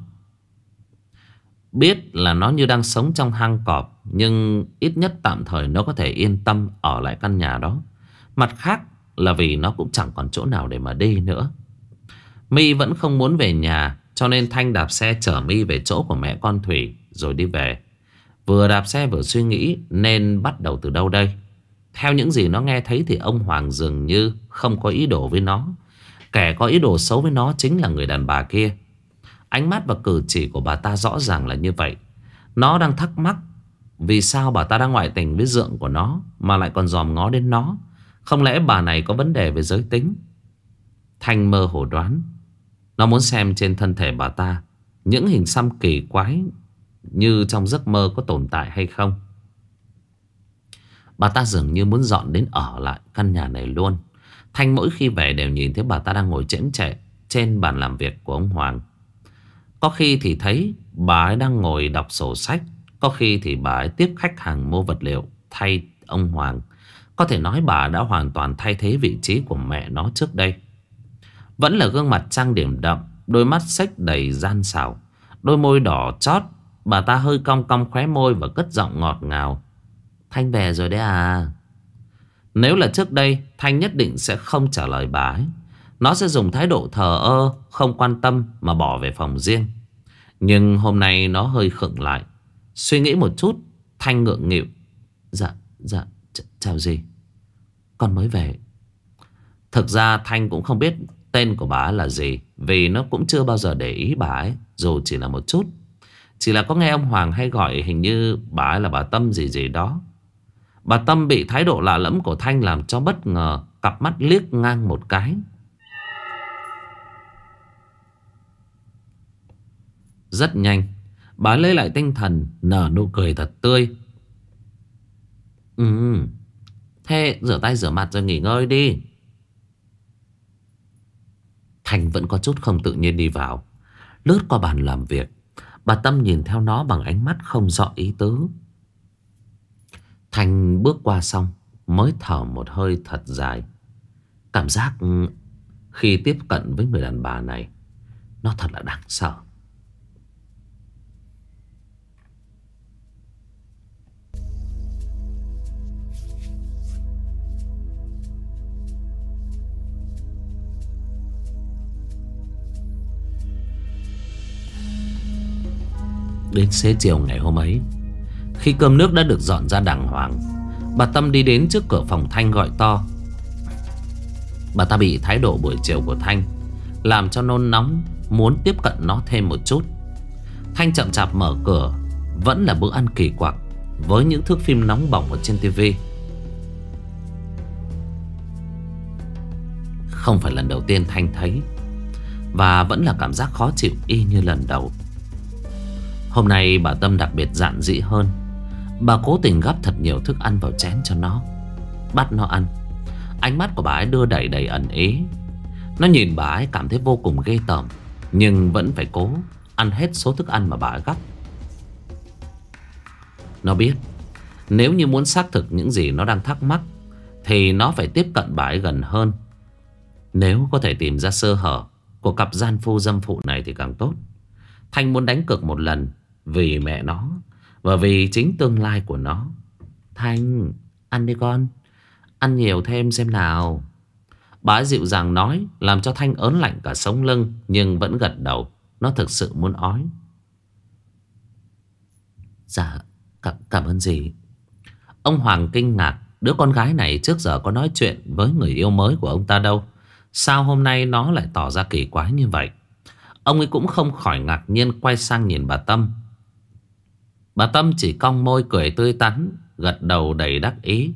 Biết là nó như đang sống trong hang cọp, nhưng ít nhất tạm thời nó có thể yên tâm ở lại căn nhà đó. Mặt khác là vì nó cũng chẳng còn chỗ nào để mà đi nữa. My vẫn không muốn về nhà, cho nên Thanh đạp xe chở My về chỗ của mẹ con Thủy rồi đi về. Vừa đạp xe vừa suy nghĩ nên bắt đầu từ đâu đây. Theo những gì nó nghe thấy thì ông Hoàng dường như không có ý đồ với nó. Kẻ có ý đồ xấu với nó chính là người đàn bà kia. Ánh mắt và cử chỉ của bà ta rõ ràng là như vậy. Nó đang thắc mắc vì sao bà ta đang ngoại tình với dượng của nó mà lại còn dòm ngó đến nó. Không lẽ bà này có vấn đề về giới tính? Thanh mơ hồ đoán nó muốn xem trên thân thể bà ta những hình xăm kỳ quái như trong giấc mơ có tồn tại hay không. Bà ta dường như muốn dọn đến ở lại căn nhà này luôn. Thanh mỗi khi về đều nhìn thấy bà ta đang ngồi chễm chệ trên bàn làm việc của ông Hoàng. Có khi thì thấy bà ấy đang ngồi đọc sổ sách, có khi thì bà ấy tiếp khách hàng mua vật liệu thay ông Hoàng. Có thể nói bà đã hoàn toàn thay thế vị trí của mẹ nó trước đây. Vẫn là gương mặt trang điểm đậm, đôi mắt xếch đầy gian xảo, đôi môi đỏ chót. Bà ta hơi cong cong khóe môi và cất giọng ngọt ngào. Thanh về rồi đấy à? Nếu là trước đây, Thanh nhất định sẽ không trả lời bà ấy. Nó sẽ dùng thái độ thờ ơ, không quan tâm mà bỏ về phòng riêng. Nhưng hôm nay nó hơi khựng lại. Suy nghĩ một chút, Thanh ngượng nghịu. Dạ, dạ, ch chào dì. Con mới về. Thực ra Thanh cũng không biết tên của bà ấy là gì, vì nó cũng chưa bao giờ để ý bà ấy, dù chỉ là một chút. Chỉ là có nghe ông Hoàng hay gọi hình như bà ấy là bà Tâm gì gì đó. Bà Tâm bị thái độ lạ lẫm của Thanh làm cho bất ngờ, cặp mắt liếc ngang một cái. Rất nhanh, bà lấy lại tinh thần, nở nụ cười thật tươi. Ừ, thế rửa tay rửa mặt rồi nghỉ ngơi đi. Thanh vẫn có chút không tự nhiên đi vào, lướt qua bàn làm việc. Bà Tâm nhìn theo nó bằng ánh mắt không rõ ý tứ. Thanh bước qua xong mới thở một hơi thật dài. Cảm giác khi tiếp cận với người đàn bà này, nó thật là đáng sợ. Đến xế chiều ngày hôm ấy, khi cơm nước đã được dọn ra đàng hoàng, bà Tâm đi đến trước cửa phòng Thanh gọi to. Bà ta bị thái độ buổi chiều của Thanh làm cho nôn nóng, muốn tiếp cận nó thêm một chút. Thanh chậm chạp mở cửa. Vẫn là bữa ăn kỳ quặc với những thước phim nóng bỏng ở trên tivi. Không phải lần đầu tiên Thanh thấy, và vẫn là cảm giác khó chịu y như lần đầu. Hôm nay bà Tâm đặc biệt dạn dĩ hơn. Bà cố tình gắp thật nhiều thức ăn vào chén cho nó, bắt nó ăn. Ánh mắt của bà ấy đưa đẩy đầy ẩn ý. Nó nhìn bà ấy cảm thấy vô cùng ghê tởm, nhưng vẫn phải cố ăn hết số thức ăn mà bà ấy gắp. Nó biết nếu như muốn xác thực những gì nó đang thắc mắc thì nó phải tiếp cận bà ấy gần hơn. Nếu có thể tìm ra sơ hở của cặp gian phu dâm phụ này thì càng tốt. Thanh muốn đánh cược một lần, vì mẹ nó và vì chính tương lai của nó. Thanh, ăn đi con, ăn nhiều thêm xem nào. Bà ấy dịu dàng nói, làm cho Thanh ớn lạnh cả sống lưng, nhưng vẫn gật đầu. Nó thực sự muốn ói. Dạ, cảm, cảm ơn dì. Ông Hoàng kinh ngạc. Đứa con gái này trước giờ có nói chuyện với người yêu mới của ông ta đâu. Sao hôm nay nó lại tỏ ra kỳ quái như vậy? Ông ấy cũng không khỏi ngạc nhiên, quay sang nhìn bà Tâm. Bà Tâm chỉ cong môi cười tươi tắn, gật đầu đầy đắc ý.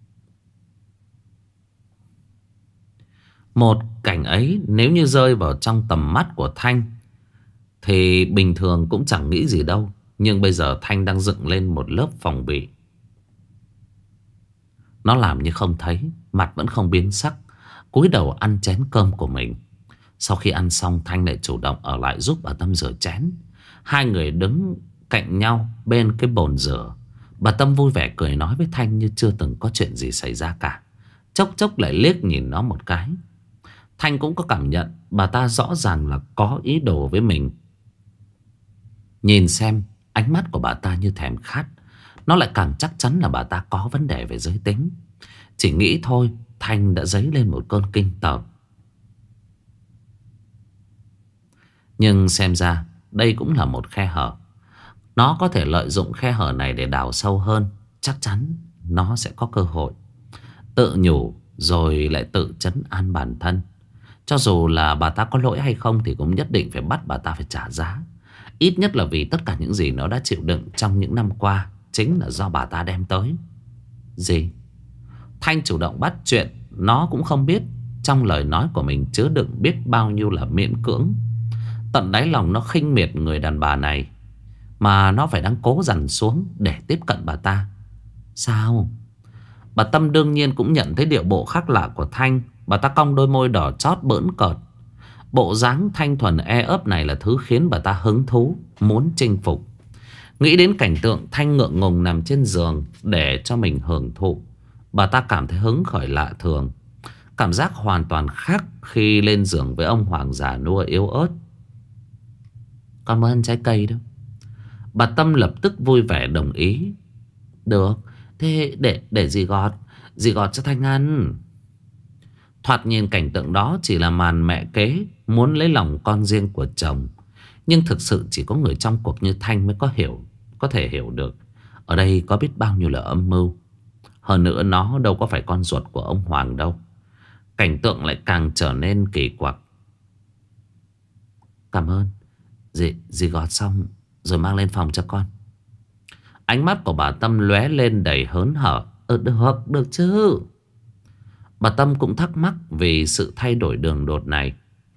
Một cảnh ấy nếu như rơi vào trong tầm mắt của Thanh thì bình thường cũng chẳng nghĩ gì đâu. Nhưng bây giờ Thanh đang dựng lên một lớp phòng bị. Nó làm như không thấy, mặt vẫn không biến sắc, cúi đầu ăn chén cơm của mình. Sau khi ăn xong, Thanh lại chủ động ở lại giúp bà Tâm rửa chén. Hai người đứng cạnh nhau bên cái bồn rửa. Bà Tâm vui vẻ cười nói với Thanh như chưa từng có chuyện gì xảy ra cả. Chốc chốc lại liếc nhìn nó một cái. Thanh cũng có cảm nhận bà ta rõ ràng là có ý đồ với mình. Nhìn xem ánh mắt của bà ta như thèm khát, nó lại càng chắc chắn là bà ta có vấn đề về giới tính. Chỉ nghĩ thôi, Thanh đã dấy lên một cơn kinh tởm. Nhưng xem ra đây cũng là một khe hở. Nó có thể lợi dụng khe hở này để đào sâu hơn. Chắc chắn nó sẽ có cơ hội. Tự nhủ rồi lại tự trấn an bản thân. Cho dù là bà ta có lỗi hay không thì cũng nhất định phải bắt bà ta phải trả giá. Ít nhất là vì tất cả những gì nó đã chịu đựng trong những năm qua chính là do bà ta đem tới. Gì? Thanh chủ động bắt chuyện. Nó cũng không biết trong lời nói của mình chứa đựng biết bao nhiêu là miễn cưỡng. Tận đáy lòng nó khinh miệt người đàn bà này, mà nó phải đang cố dằn xuống để tiếp cận bà ta. Sao? Bà Tâm đương nhiên cũng nhận thấy điệu bộ khác lạ của Thanh. Bà ta cong đôi môi đỏ chót bỡn cợt. Bộ dáng thanh thuần e ấp này là thứ khiến bà ta hứng thú, muốn chinh phục. Nghĩ đến cảnh tượng Thanh ngượng ngùng nằm trên giường để cho mình hưởng thụ, bà ta cảm thấy hứng khởi lạ thường. Cảm giác hoàn toàn khác khi lên giường với ông Hoàng già nua yếu ớt. Con muốn ăn trái cây đâu. Bà Tâm lập tức vui vẻ đồng ý. Được, thế để để dì gọt, dì gọt cho Thanh ăn. Thoạt nhìn cảnh tượng đó chỉ là màn mẹ kế muốn lấy lòng con riêng của chồng. Nhưng thực sự chỉ có người trong cuộc như Thanh mới có hiểu, có thể hiểu được. Ở đây có biết bao nhiêu là âm mưu. Hơn nữa nó đâu có phải con ruột của ông Hoàng đâu. Cảnh tượng lại càng trở nên kỳ quặc. Cảm ơn. Dì, dì gọt xong rồi mang lên phòng cho con. Ánh mắt của bà Tâm lóe lên đầy hớn hở. Ừ, được, được chứ. Bà Tâm cũng thắc mắc vì sự thay đổi đường đột này,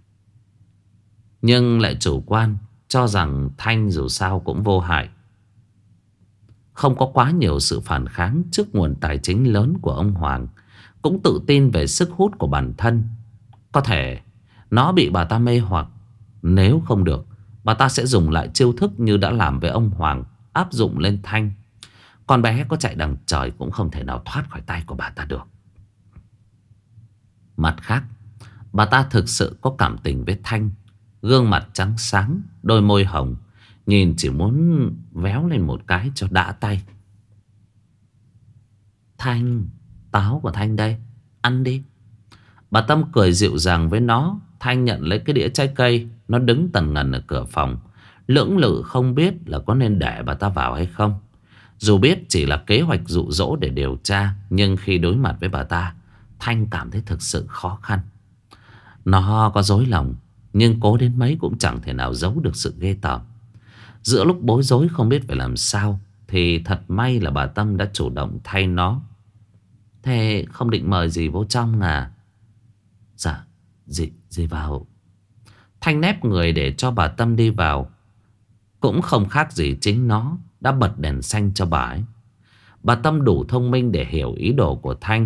nhưng lại chủ quan cho rằng Thanh dù sao cũng vô hại, không có quá nhiều sự phản kháng trước nguồn tài chính lớn của ông Hoàng. Cũng tự tin về sức hút của bản thân. Có thể nó bị bà ta mê hoặc. Nếu không được, bà ta sẽ dùng lại chiêu thức như đã làm với ông Hoàng, áp dụng lên Thanh. Con bé có chạy đằng trời cũng không thể nào thoát khỏi tay của bà ta được. Mặt khác, bà ta thực sự có cảm tình với Thanh. Gương mặt trắng sáng, đôi môi hồng, nhìn chỉ muốn véo lên một cái cho đã tay. Thanh, táo của Thanh đây, ăn đi. Bà Tâm cười dịu dàng với nó. Thanh nhận lấy cái đĩa trái cây. Nó đứng tần ngần ở cửa phòng, lưỡng lự không biết là có nên để bà ta vào hay không. Dù biết chỉ là kế hoạch dụ dỗ để điều tra, nhưng khi đối mặt với bà ta, Thanh cảm thấy thực sự khó khăn. Nó có dối lòng, nhưng cố đến mấy cũng chẳng thể nào giấu được sự ghê tởm. Giữa lúc bối rối không biết phải làm sao, thì thật may là bà Tâm đã chủ động thay nó. Thế không định mời dì vô trong à? Dạ, dì, dì vào. Thanh nép người để cho bà Tâm đi vào. Cũng không khác gì chính nó đã bật đèn xanh cho bà ấy. Bà Tâm đủ thông minh để hiểu ý đồ của Thanh.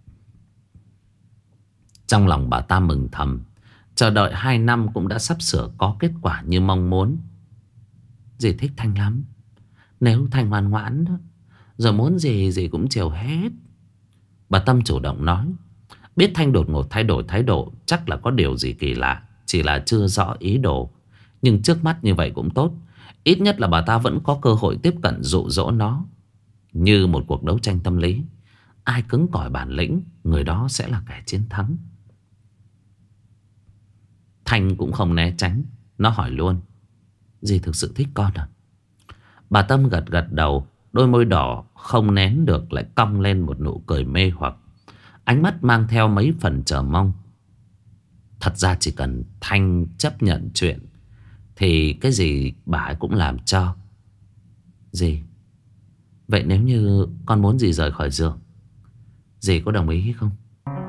Trong lòng bà ta mừng thầm. Chờ đợi hai năm cũng đã sắp sửa có kết quả như mong muốn. Dì thích Thanh lắm. Nếu Thanh ngoan ngoãn đó, rồi muốn gì dì cũng chiều hết. Bà Tâm chủ động nói. Biết Thanh đột ngột thay đổi thái độ, chắc là có điều gì kỳ lạ, chỉ là chưa rõ ý đồ. Nhưng trước mắt như vậy cũng tốt. Ít nhất là bà ta vẫn có cơ hội tiếp cận dụ dỗ nó. Như một cuộc đấu tranh tâm lý, ai cứng cỏi bản lĩnh, người đó sẽ là kẻ chiến thắng. Thanh cũng không né tránh. Nó hỏi luôn. Dì thực sự thích con à? Bà Tâm gật gật đầu. Đôi môi đỏ không nén được lại cong lên một nụ cười mê hoặc. Ánh mắt mang theo mấy phần chờ mong. Thật ra chỉ cần Thanh chấp nhận chuyện thì cái gì bà ấy cũng làm cho. Dì, vậy nếu như con muốn dì rời khỏi giường, dì có đồng ý không?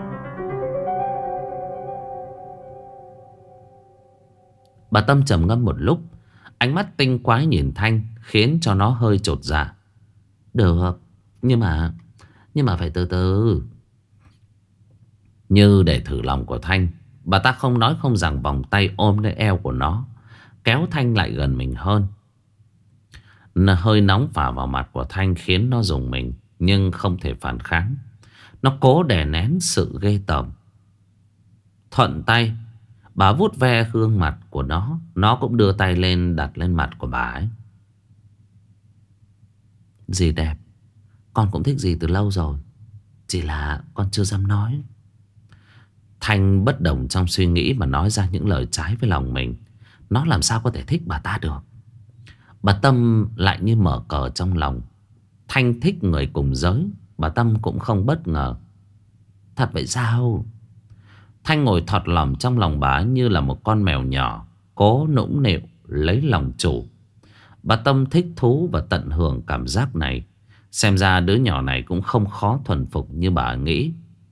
Bà Tâm trầm ngâm một lúc. Ánh mắt tinh quái nhìn Thanh khiến cho nó hơi chột dạ. Được, nhưng mà Nhưng mà phải từ từ. Như để thử lòng của Thanh, bà ta không nói không rằng vòng tay ôm lấy eo của nó, kéo Thanh lại gần mình hơn. Hơi nóng phả vào mặt của Thanh khiến nó rùng mình, nhưng không thể phản kháng. Nó cố đè nén sự ghê tởm. Thuận tay, bà vuốt ve gương mặt của nó. Nó cũng đưa tay lên đặt lên mặt của bà ấy. Dì đẹp, con cũng thích dì từ lâu rồi, chỉ là con chưa dám nói. Thanh bất đồng trong suy nghĩ mà nói ra những lời trái với lòng mình. Nó làm sao có thể thích bà ta được. Bà Tâm lại như mở cờ trong lòng. Thanh thích người cùng giới. Bà Tâm cũng không bất ngờ. Thật vậy sao? Thanh ngồi thọt lỏng trong lòng bà như là một con mèo nhỏ, cố nũng nịu lấy lòng chủ. Bà Tâm thích thú và tận hưởng cảm giác này. Xem ra đứa nhỏ này cũng không khó thuần phục như bà nghĩ.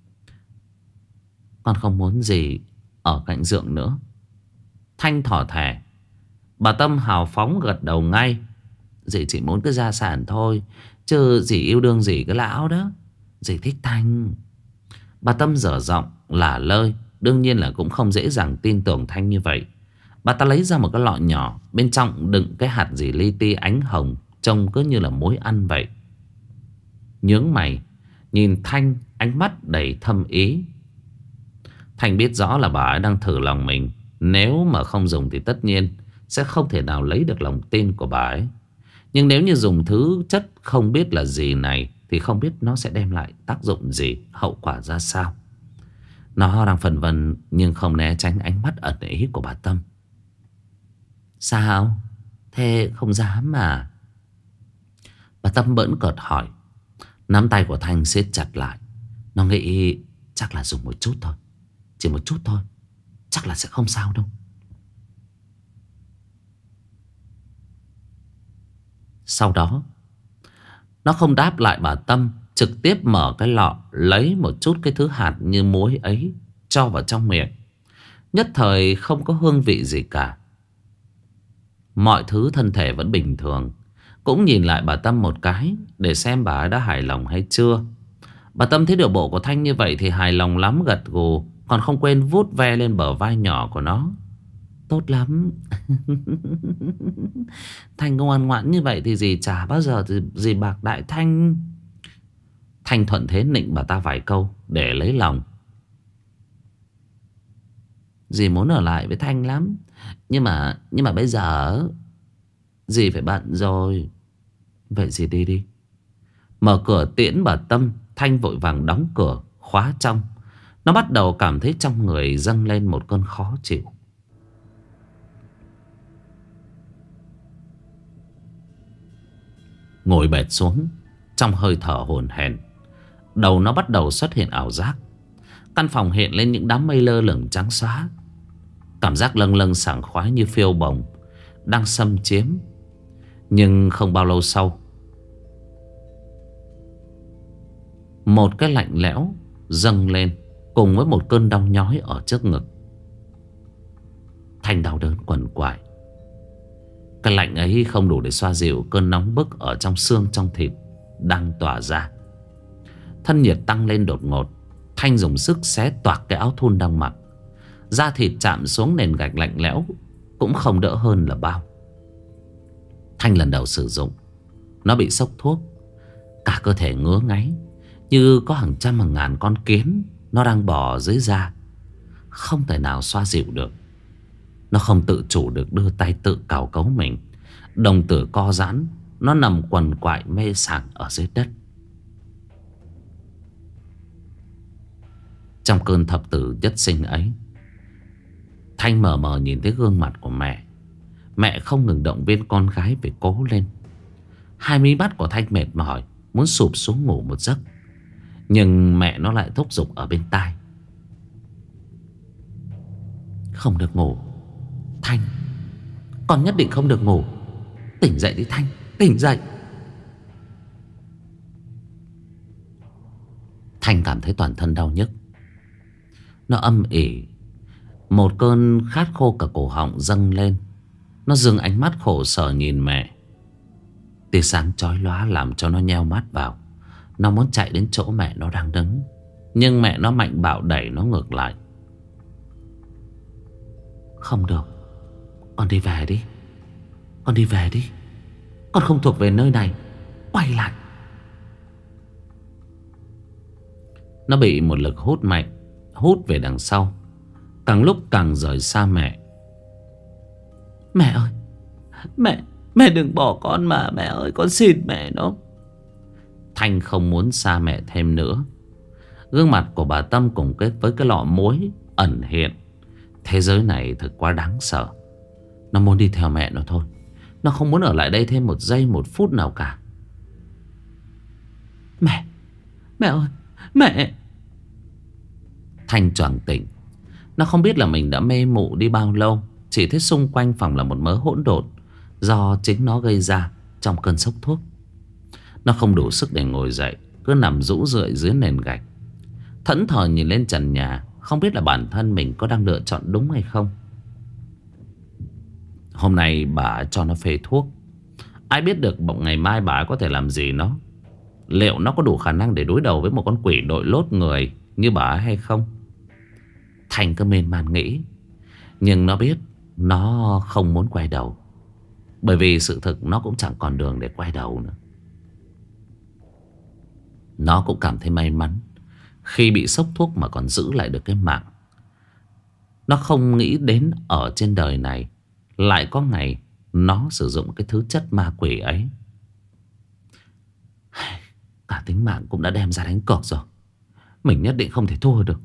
Con không muốn gì ở cạnh Dượng nữa. Thanh thỏ thẻ. Bà Tâm hào phóng gật đầu ngay. Dì chỉ muốn cái gia sản thôi, chứ dì yêu đương gì cái lão đó. Dì thích Thanh. Bà Tâm dở giọng lả lơi. Đương nhiên là cũng không dễ dàng tin tưởng Thanh như vậy. Bà ta lấy ra một cái lọ nhỏ, bên trong đựng cái hạt gì li ti ánh hồng, trông cứ như là muối ăn vậy. Nhướng mày nhìn Thanh, ánh mắt đầy thâm ý. Thanh biết rõ là bà ấy đang thử lòng mình. Nếu mà không dùng thì tất nhiên sẽ không thể nào lấy được lòng tin của bà ấy. Nhưng nếu như dùng thứ chất không biết là gì này, thì không biết nó sẽ đem lại tác dụng gì, hậu quả ra sao. Nó đang phân vân nhưng không né tránh ánh mắt ẩn ý của bà Tâm. Sao? Thế không dám mà. Bà Tâm bỡn cợt hỏi. Nắm tay của Thanh siết chặt lại. Nó nghĩ chắc là dùng một chút thôi. Chỉ một chút thôi. Chắc là sẽ không sao đâu. Sau đó nó không đáp lại bà Tâm, trực tiếp mở cái lọ, lấy một chút cái thứ hạt như muối ấy cho vào trong miệng. Nhất thời không có hương vị gì cả. Mọi thứ thân thể vẫn bình thường. Cũng nhìn lại bà Tâm một cái để xem bà ấy đã hài lòng hay chưa. Bà Tâm thấy điệu bộ của Thanh như vậy thì hài lòng lắm, gật gù, còn không quên vuốt ve lên bờ vai nhỏ của nó. Tốt lắm. Thanh ngoan ngoãn như vậy thì dì chả bao giờ thì dì bạc đại Thanh. Thanh thuận thế nịnh bà ta vài câu để lấy lòng. Dì muốn ở lại với Thanh lắm. Nhưng mà Nhưng mà bây giờ dì phải bận rồi. Vậy dì đi đi. Mở cửa tiễn bà Tâm, Thanh vội vàng đóng cửa, khóa trong. Nó bắt đầu cảm thấy trong người dâng lên một cơn khó chịu. Ngồi bệt xuống trong hơi thở hổn hển, đầu nó bắt đầu xuất hiện ảo giác. Căn phòng hiện lên những đám mây lơ lửng trắng xóa. Cảm giác lâng lâng sảng khoái như phiêu bồng đang xâm chiếm. Nhưng không bao lâu sau, một cái lạnh lẽo dâng lên cùng với một cơn đau nhói ở trước ngực. Thanh đau đớn quằn quại. Cái lạnh ấy không đủ để xoa dịu cơn nóng bức ở trong xương trong thịt đang tỏa ra. Thân nhiệt tăng lên đột ngột. Thanh dùng sức xé toạc cái áo thun đang mặc. Da thịt chạm xuống nền gạch lạnh lẽo cũng không đỡ hơn là bao. Thanh lần đầu sử dụng, nó bị sốc thuốc. Cả cơ thể ngứa ngáy, như có hàng trăm hàng ngàn con kiến nó đang bò dưới da, không thể nào xoa dịu được. Nó không tự chủ được đưa tay tự cào cấu mình. Đồng tử co giãn, nó nằm quằn quại mê sảng ở dưới đất. Trong cơn thập tử nhất sinh ấy, Thanh mờ mờ nhìn thấy gương mặt của mẹ. Mẹ không ngừng động viên con gái phải cố lên. Hai mí mắt của Thanh mệt mỏi, muốn sụp xuống ngủ một giấc. Nhưng mẹ nó lại thúc giục ở bên tai. Không được ngủ Thanh, con nhất định không được ngủ. Tỉnh dậy đi Thanh, tỉnh dậy. Thanh cảm thấy toàn thân đau nhức. Nó âm ỉ. Một cơn khát khô cả cổ họng dâng lên. Nó dừng ánh mắt khổ sở nhìn mẹ. Tia sáng chói lóa làm cho nó nheo mắt vào. Nó muốn chạy đến chỗ mẹ nó đang đứng, nhưng mẹ nó mạnh bạo đẩy nó ngược lại. Không được, con đi về đi. Con đi về đi. Con không thuộc về nơi này. Quay lại. Nó bị một lực hút mạnh hút về đằng sau, càng lúc càng rời xa mẹ. Mẹ ơi, Mẹ Mẹ đừng bỏ con mà. Mẹ ơi, con xin mẹ nó. Thanh không muốn xa mẹ thêm nữa. Gương mặt của bà Tâm cùng kết với cái lọ muối ẩn hiện. Thế giới này thật quá đáng sợ. Nó muốn đi theo mẹ nó thôi. Nó không muốn ở lại đây thêm một giây một phút nào cả. Mẹ Mẹ ơi, mẹ. Thanh choàng tỉnh. Nó không biết là mình đã mê mụ đi bao lâu. Chỉ thấy xung quanh phòng là một mớ hỗn độn do chính nó gây ra trong cơn sốc thuốc. Nó không đủ sức để ngồi dậy, cứ nằm rũ rượi dưới nền gạch, thẫn thờ nhìn lên trần nhà, không biết là bản thân mình có đang lựa chọn đúng hay không. Hôm nay bà cho nó phê thuốc, ai biết được bỗng ngày mai bà có thể làm gì nó. Liệu nó có đủ khả năng để đối đầu với một con quỷ đội lốt người như bà hay không? Thành cứ mên man nghĩ. Nhưng nó biết nó không muốn quay đầu, bởi vì sự thực nó cũng chẳng còn đường để quay đầu nữa. Nó cũng cảm thấy may mắn khi bị sốc thuốc mà còn giữ lại được cái mạng. Nó không nghĩ đến ở trên đời này lại có ngày nó sử dụng cái thứ chất ma quỷ ấy. Cả tính mạng cũng đã đem ra đánh cược rồi, mình nhất định không thể thua được.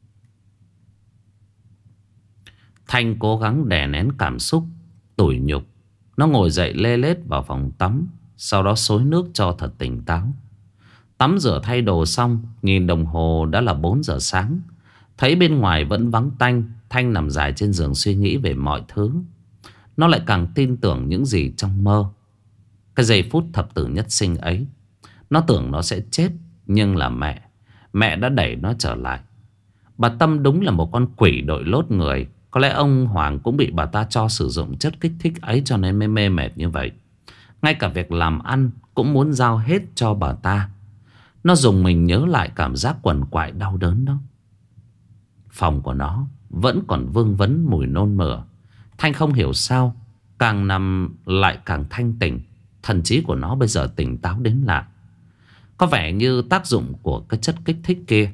Thanh cố gắng đè nén cảm xúc tủi nhục. Nó ngồi dậy lê lết vào phòng tắm, sau đó xối nước cho thật tỉnh táo. Tắm rửa thay đồ xong, nhìn đồng hồ đã là bốn giờ sáng. Thấy bên ngoài vẫn vắng tanh, Thanh nằm dài trên giường suy nghĩ về mọi thứ. Nó lại càng tin tưởng những gì trong mơ. Cái giây phút thập tử nhất sinh ấy, nó tưởng nó sẽ chết, nhưng là mẹ Mẹ đã đẩy nó trở lại. Bà Tâm đúng là một con quỷ đội lốt người. Có lẽ ông Hoàng cũng bị bà ta cho sử dụng chất kích thích ấy cho nên mới mê mệt như vậy. Ngay cả việc làm ăn cũng muốn giao hết cho bà ta. Nó dùng mình nhớ lại cảm giác quằn quại đau đớn đó. Phòng của nó vẫn còn vương vấn mùi nôn mửa. Thanh không hiểu sao càng nằm lại càng thanh tỉnh. Thần trí của nó bây giờ tỉnh táo đến lạ. Có vẻ như tác dụng của cái chất kích thích kia.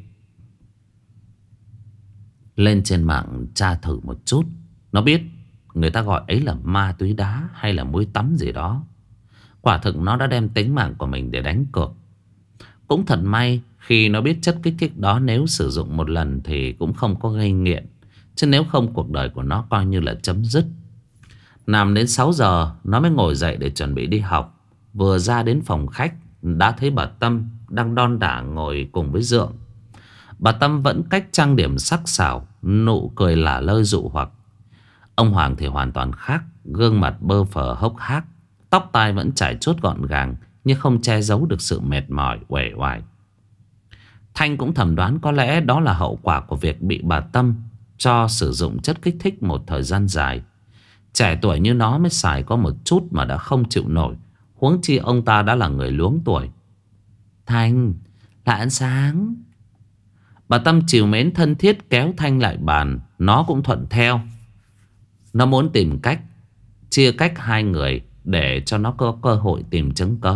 Lên trên mạng tra thử một chút, nó biết người ta gọi ấy là ma túy đá hay là muối tắm gì đó. Quả thực nó đã đem tính mạng của mình để đánh cược. Cũng thật may khi nó biết chất kích thích đó nếu sử dụng một lần thì cũng không có gây nghiện. Chứ nếu không cuộc đời của nó coi như là chấm dứt. Nằm đến sáu giờ nó mới ngồi dậy để chuẩn bị đi học. Vừa ra đến phòng khách đã thấy bà Tâm đang đon đả ngồi cùng với Dượng. Bà Tâm vẫn cách trang điểm sắc sảo, nụ cười lả lơi dụ hoặc. Ông Hoàng thì hoàn toàn khác. Gương mặt bơ phờ hốc hác, tóc tai vẫn trải chuốt gọn gàng, nhưng không che giấu được sự mệt mỏi uể oải. Thanh cũng thầm đoán có lẽ đó là hậu quả của việc bị bà Tâm cho sử dụng chất kích thích một thời gian dài. Trẻ tuổi như nó mới xài có một chút mà đã không chịu nổi, huống chi ông ta đã là người luống tuổi. Thanh, lại ăn sáng. Bà Tâm trìu mến thân thiết kéo Thanh lại bàn. Nó cũng thuận theo. Nó muốn tìm cách chia cách hai người để cho nó có cơ hội tìm chứng cớ.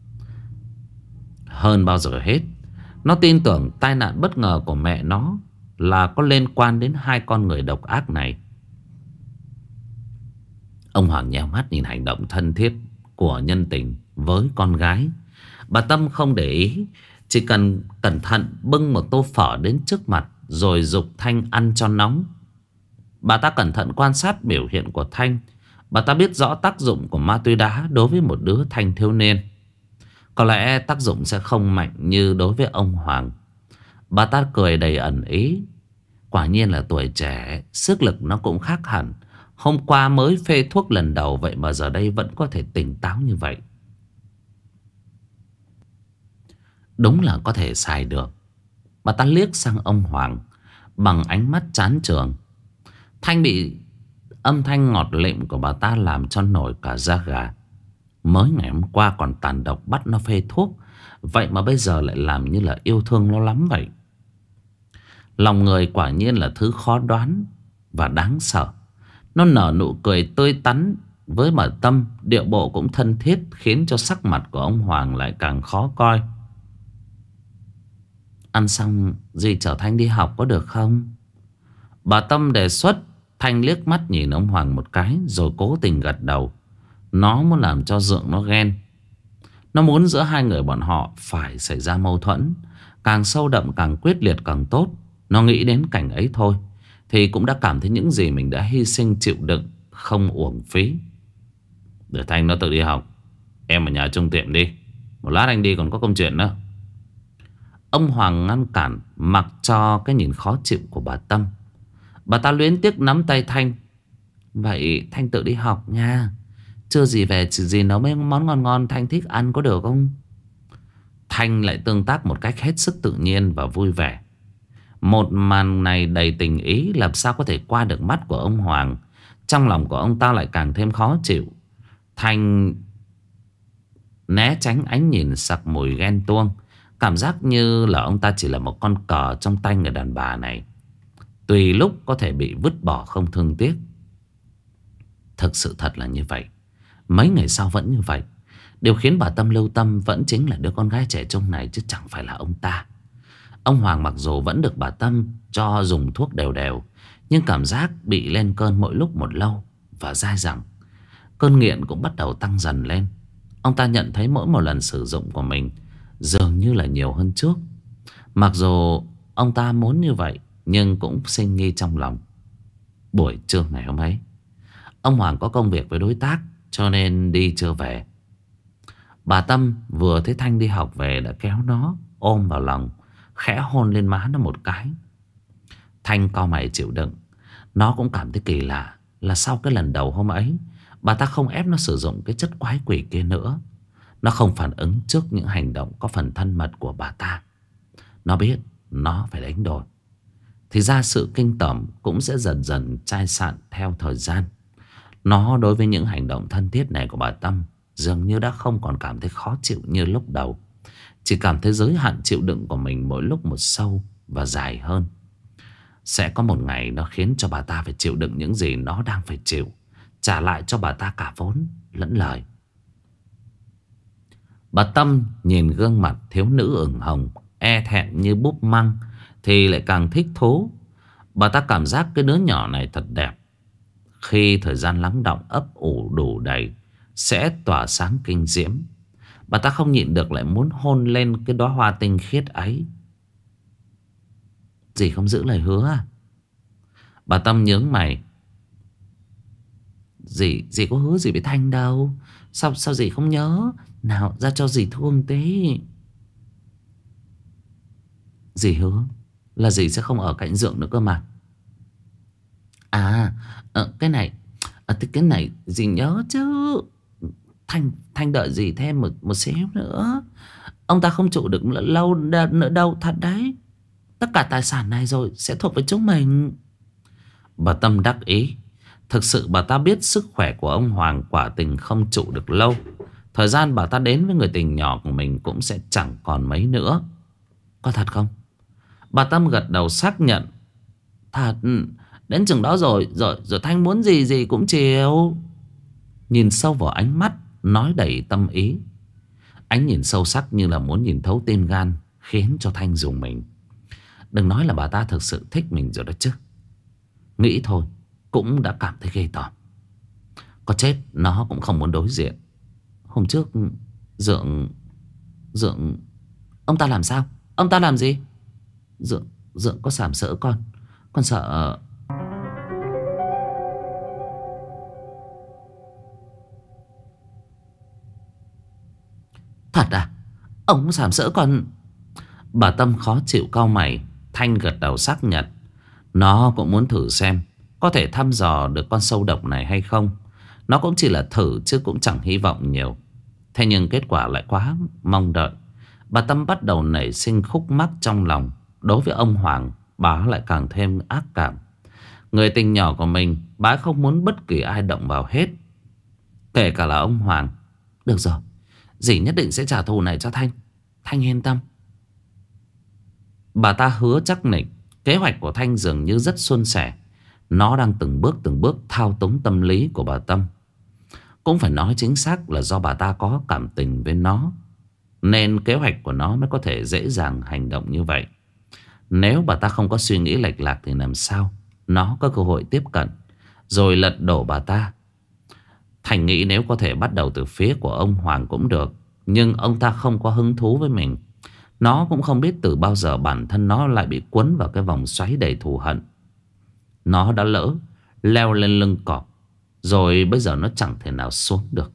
Hơn bao giờ hết, nó tin tưởng tai nạn bất ngờ của mẹ nó là có liên quan đến hai con người độc ác này. Ông Hoàng nheo mắt nhìn hành động thân thiết của nhân tình với con gái. Bà Tâm không để ý, chỉ cần cẩn thận bưng một tô phở đến trước mặt rồi giục Thanh ăn cho nóng. Bà ta cẩn thận quan sát biểu hiện của Thanh. Bà ta biết rõ tác dụng của ma túy đá đối với một đứa thanh thiếu niên. Có lẽ tác dụng sẽ không mạnh như đối với ông Hoàng. Bà ta cười đầy ẩn ý. Quả nhiên là tuổi trẻ, sức lực nó cũng khác hẳn. Hôm qua mới phê thuốc lần đầu, vậy mà giờ đây vẫn có thể tỉnh táo như vậy. Đúng là có thể xài được. Bà ta liếc sang ông Hoàng bằng ánh mắt chán chường. Thanh bị âm thanh ngọt lịm của bà ta làm cho nổi cả da gà. Mới ngày hôm qua còn tàn độc bắt nó phê thuốc, vậy mà bây giờ lại làm như là yêu thương nó lắm vậy. Lòng người quả nhiên là thứ khó đoán và đáng sợ. Nó nở nụ cười tươi tắn với bà Tâm, điệu bộ cũng thân thiết, khiến cho sắc mặt của ông Hoàng lại càng khó coi. Ăn xong dì chở Thanh đi học có được không? Bà Tâm đề xuất. Thanh liếc mắt nhìn ông Hoàng một cái rồi cố tình gật đầu. Nó muốn làm cho Dượng nó ghen. Nó muốn giữa hai người bọn họ phải xảy ra mâu thuẫn, càng sâu đậm càng quyết liệt càng tốt. Nó nghĩ đến cảnh ấy thôi thì cũng đã cảm thấy những gì mình đã hy sinh chịu đựng không uổng phí. Để Thanh nó tự đi học, em ở nhà trông tiệm đi. Một lát anh đi còn có công chuyện nữa. Ông Hoàng ngăn cản, mặc cho cái nhìn khó chịu của bà Tâm. Bà ta luyến tiếc nắm tay Thanh. Vậy Thanh tự đi học nha. Chưa gì về chỉ gì nấu mấy món ngon ngon Thanh thích ăn có được không? Thanh lại tương tác một cách hết sức tự nhiên và vui vẻ. Một màn này đầy tình ý làm sao có thể qua được mắt của ông Hoàng. Trong lòng của ông ta lại càng thêm khó chịu. Thanh né tránh ánh nhìn sặc mùi ghen tuông. Cảm giác như là ông ta chỉ là một con cờ trong tay người đàn bà này, tùy lúc có thể bị vứt bỏ không thương tiếc. Thực sự thật là như vậy. Mấy ngày sau vẫn như vậy. Điều khiến bà Tâm lưu tâm vẫn chính là đứa con gái trẻ trung này, chứ chẳng phải là ông ta. Ông Hoàng mặc dù vẫn được bà Tâm cho dùng thuốc đều đều, nhưng cảm giác bị lên cơn mỗi lúc một lâu và dai dẳng. Cơn nghiện cũng bắt đầu tăng dần lên. Ông ta nhận thấy mỗi một lần sử dụng của mình dường như là nhiều hơn trước. Mặc dù ông ta muốn như vậy, nhưng cũng sinh nghi trong lòng. Buổi trưa ngày hôm ấy, ông Hoàng có công việc với đối tác, cho nên đi chưa về. Bà Tâm vừa thấy Thanh đi học về đã kéo nó ôm vào lòng, khẽ hôn lên má nó một cái. Thanh cau mày chịu đựng. Nó cũng cảm thấy kỳ lạ là sau cái lần đầu hôm ấy, bà ta không ép nó sử dụng cái chất quái quỷ kia nữa. Nó không phản ứng trước những hành động có phần thân mật của bà ta. Nó biết nó phải đánh đổi. Thì ra sự kinh tởm cũng sẽ dần dần chai sạn theo thời gian. Nó đối với những hành động thân thiết này của bà Tâm dường như đã không còn cảm thấy khó chịu như lúc đầu. Chỉ cảm thấy giới hạn chịu đựng của mình mỗi lúc một sâu và dài hơn. Sẽ có một ngày nó khiến cho bà ta phải chịu đựng những gì nó đang phải chịu, trả lại cho bà ta cả vốn lẫn lời. Bà Tâm nhìn gương mặt thiếu nữ ửng hồng, e thẹn như búp măng, thì lại càng thích thú. Bà ta cảm giác cái đứa nhỏ này thật đẹp. Khi thời gian lắng đọng ấp ủ đủ đầy, sẽ tỏa sáng kinh diễm. Bà ta không nhịn được lại muốn hôn lên cái đóa hoa tinh khiết ấy. Dì không giữ lời hứa à? Bà Tâm nhướng mày. Dì, dì có hứa gì với Thanh đâu. Sao, sao dì không nhớ? Nào ra cho dì thương tí. Dì hứa là dì sẽ không ở cạnh Dượng nữa cơ mà. À, cái này à, cái này dì nhớ chứ. Thanh, Thanh đợi dì thêm một, một xíu nữa. Ông ta không trụ được lâu nữa đâu, thật đấy. Tất cả tài sản này rồi sẽ thuộc về chúng mình. Bà Tâm đắc ý. Thực sự bà ta biết sức khỏe của ông Hoàng quả tình không trụ được lâu. Thời gian bà ta đến với người tình nhỏ của mình cũng sẽ chẳng còn mấy nữa. Có thật không? Bà Tâm gật đầu xác nhận. Thật, đến chừng đó rồi, rồi, rồi Thanh muốn gì gì cũng chiều. Nhìn sâu vào ánh mắt, nói đầy tâm ý. Ánh nhìn sâu sắc như là muốn nhìn thấu tim gan, khiến cho Thanh rùng mình. Đừng nói là bà ta thực sự thích mình rồi đó chứ. Nghĩ thôi cũng đã cảm thấy ghê tởm. Có chết nó cũng không muốn đối diện. Hôm trước Dượng Dượng Ông ta làm sao? Ông ta làm gì? Dượng Dượng có sàm sỡ con. Con sợ. Thật à? Ông sàm sỡ con? Bà Tâm khó chịu cau mày. Thanh gật đầu xác nhận. Nó cũng muốn thử xem có thể thăm dò được con sâu độc này hay không. Nó cũng chỉ là thử chứ cũng chẳng hy vọng nhiều. Thế nhưng kết quả lại quá mong đợi. Bà Tâm bắt đầu nảy sinh khúc mắc trong lòng. Đối với ông Hoàng, bà lại càng thêm ác cảm. Người tình nhỏ của mình, bà không muốn bất kỳ ai động vào hết, kể cả là ông Hoàng. Được rồi, dì nhất định sẽ trả thù này cho Thanh. Thanh yên tâm. Bà ta hứa chắc nịch. Kế hoạch của Thanh dường như rất suôn sẻ. Nó đang từng bước từng bước thao túng tâm lý của bà Tâm. Cũng phải nói chính xác là do bà ta có cảm tình với nó, nên kế hoạch của nó mới có thể dễ dàng hành động như vậy. Nếu bà ta không có suy nghĩ lệch lạc thì làm sao nó có cơ hội tiếp cận rồi lật đổ bà ta. Thành nghĩ nếu có thể bắt đầu từ phía của ông Hoàng cũng được. Nhưng ông ta không có hứng thú với mình. Nó cũng không biết từ bao giờ bản thân nó lại bị cuốn vào cái vòng xoáy đầy thù hận. Nó đã lỡ leo lên lưng cọp, rồi bây giờ nó chẳng thể nào xuống được.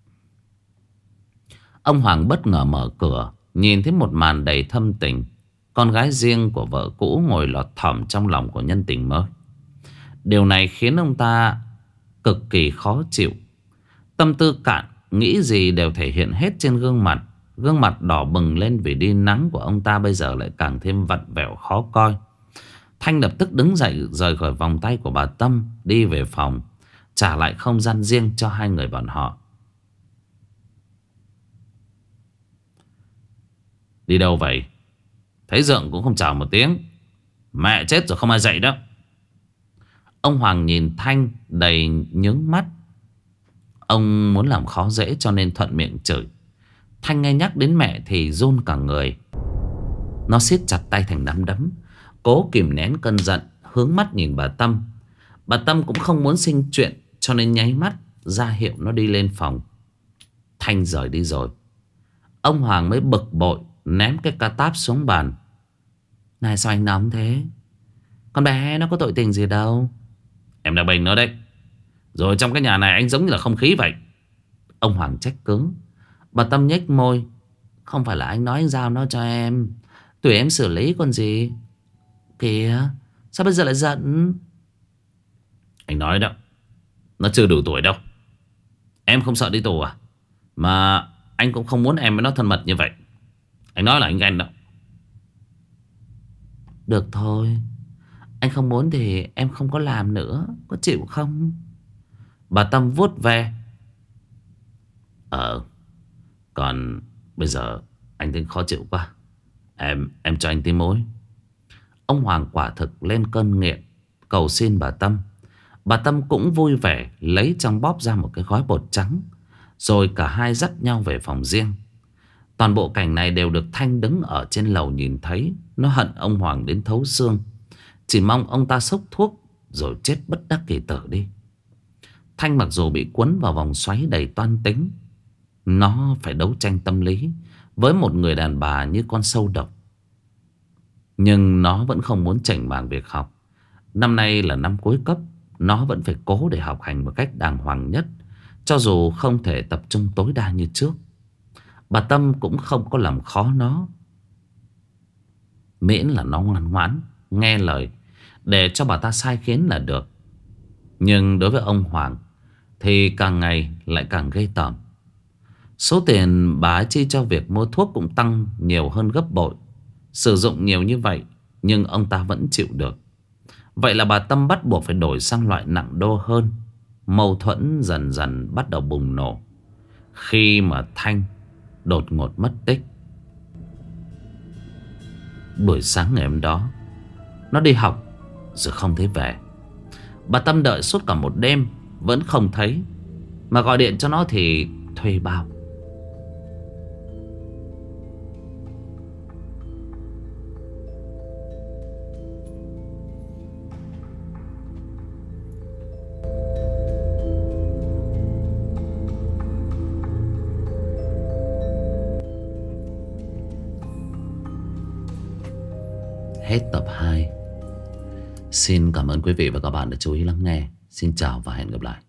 Ông Hoàng bất ngờ mở cửa, nhìn thấy một màn đầy thâm tình. Con gái riêng của vợ cũ ngồi lọt thỏm trong lòng của nhân tình mới. Điều này khiến ông ta cực kỳ khó chịu. Tâm tư cạn, nghĩ gì đều thể hiện hết trên gương mặt. Gương mặt đỏ bừng lên vì đi nắng của ông ta bây giờ lại càng thêm vặn vẹo khó coi. Thanh lập tức đứng dậy rời khỏi vòng tay của bà Tâm, đi về phòng, trả lại không gian riêng cho hai người bọn họ. Đi đâu vậy? Thấy Dượng cũng không chào một tiếng. Mẹ chết rồi không ai dậy đó. Ông Hoàng nhìn Thanh đầy nhướng mắt. Ông muốn làm khó dễ cho nên thuận miệng chửi. Thanh nghe nhắc đến mẹ thì run cả người. Nó siết chặt tay thành nắm đấm, cố kìm nén cơn giận, hướng mắt nhìn bà Tâm. Bà Tâm cũng không muốn sinh chuyện cho nên nháy mắt ra hiệu nó đi lên phòng. Thanh rời đi rồi. Ông Hoàng mới bực bội ném cái ca táp xuống bàn. Này sao anh nóng thế? Con bé nó có tội tình gì đâu. Em đã bình nó đấy. Rồi trong cái nhà này anh giống như là không khí vậy. Ông Hoàng trách cứ. Bà Tâm nhếch môi. Không phải là anh nói anh giao nó cho em, tùy em xử lý còn gì. Kìa, sao bây giờ lại giận? Anh nói đó, nó chưa đủ tuổi đâu. Em không sợ đi tù à? Mà anh cũng không muốn em với nó thân mật như vậy. Anh nói là anh ghen đó. Được thôi, anh không muốn thì em không có làm nữa. Có chịu không? Bà Tâm vuốt ve. Ờ, còn bây giờ anh thấy khó chịu quá. Em em cho anh tí mối. Ông Hoàng quả thực lên cơn nghiện, cầu xin bà Tâm. Bà Tâm cũng vui vẻ lấy trong bóp ra một cái gói bột trắng. Rồi cả hai dắt nhau về phòng riêng. Toàn bộ cảnh này đều được Thanh đứng ở trên lầu nhìn thấy. Nó hận ông Hoàng đến thấu xương, chỉ mong ông ta xốc thuốc rồi chết bất đắc kỳ tử đi. Thanh mặc dù bị cuốn vào vòng xoáy đầy toan tính, nó phải đấu tranh tâm lý với một người đàn bà như con sâu độc. Nhưng nó vẫn không muốn chểnh mảng việc học. Năm nay là năm cuối cấp, nó vẫn phải cố để học hành một cách đàng hoàng nhất, cho dù không thể tập trung tối đa như trước. Bà Tâm cũng không có làm khó nó, miễn là nó ngoan ngoãn nghe lời để cho bà ta sai khiến là được. Nhưng đối với ông Hoàng thì càng ngày lại càng ghê tởm. Số tiền bà ấy chi cho việc mua thuốc cũng tăng nhiều hơn gấp bội. Sử dụng nhiều như vậy nhưng ông ta vẫn chịu được. Vậy là bà Tâm bắt buộc phải đổi sang loại nặng đô hơn. Mâu thuẫn dần dần bắt đầu bùng nổ khi mà Thanh đột ngột mất tích. Buổi sáng ngày hôm đó, nó đi học rồi không thấy về. Bà Tâm đợi suốt cả một đêm vẫn không thấy, mà gọi điện cho nó thì thuê bao. Hết tập hai. Xin cảm ơn quý vị và các bạn đã chú ý lắng nghe. Xin chào và hẹn gặp lại.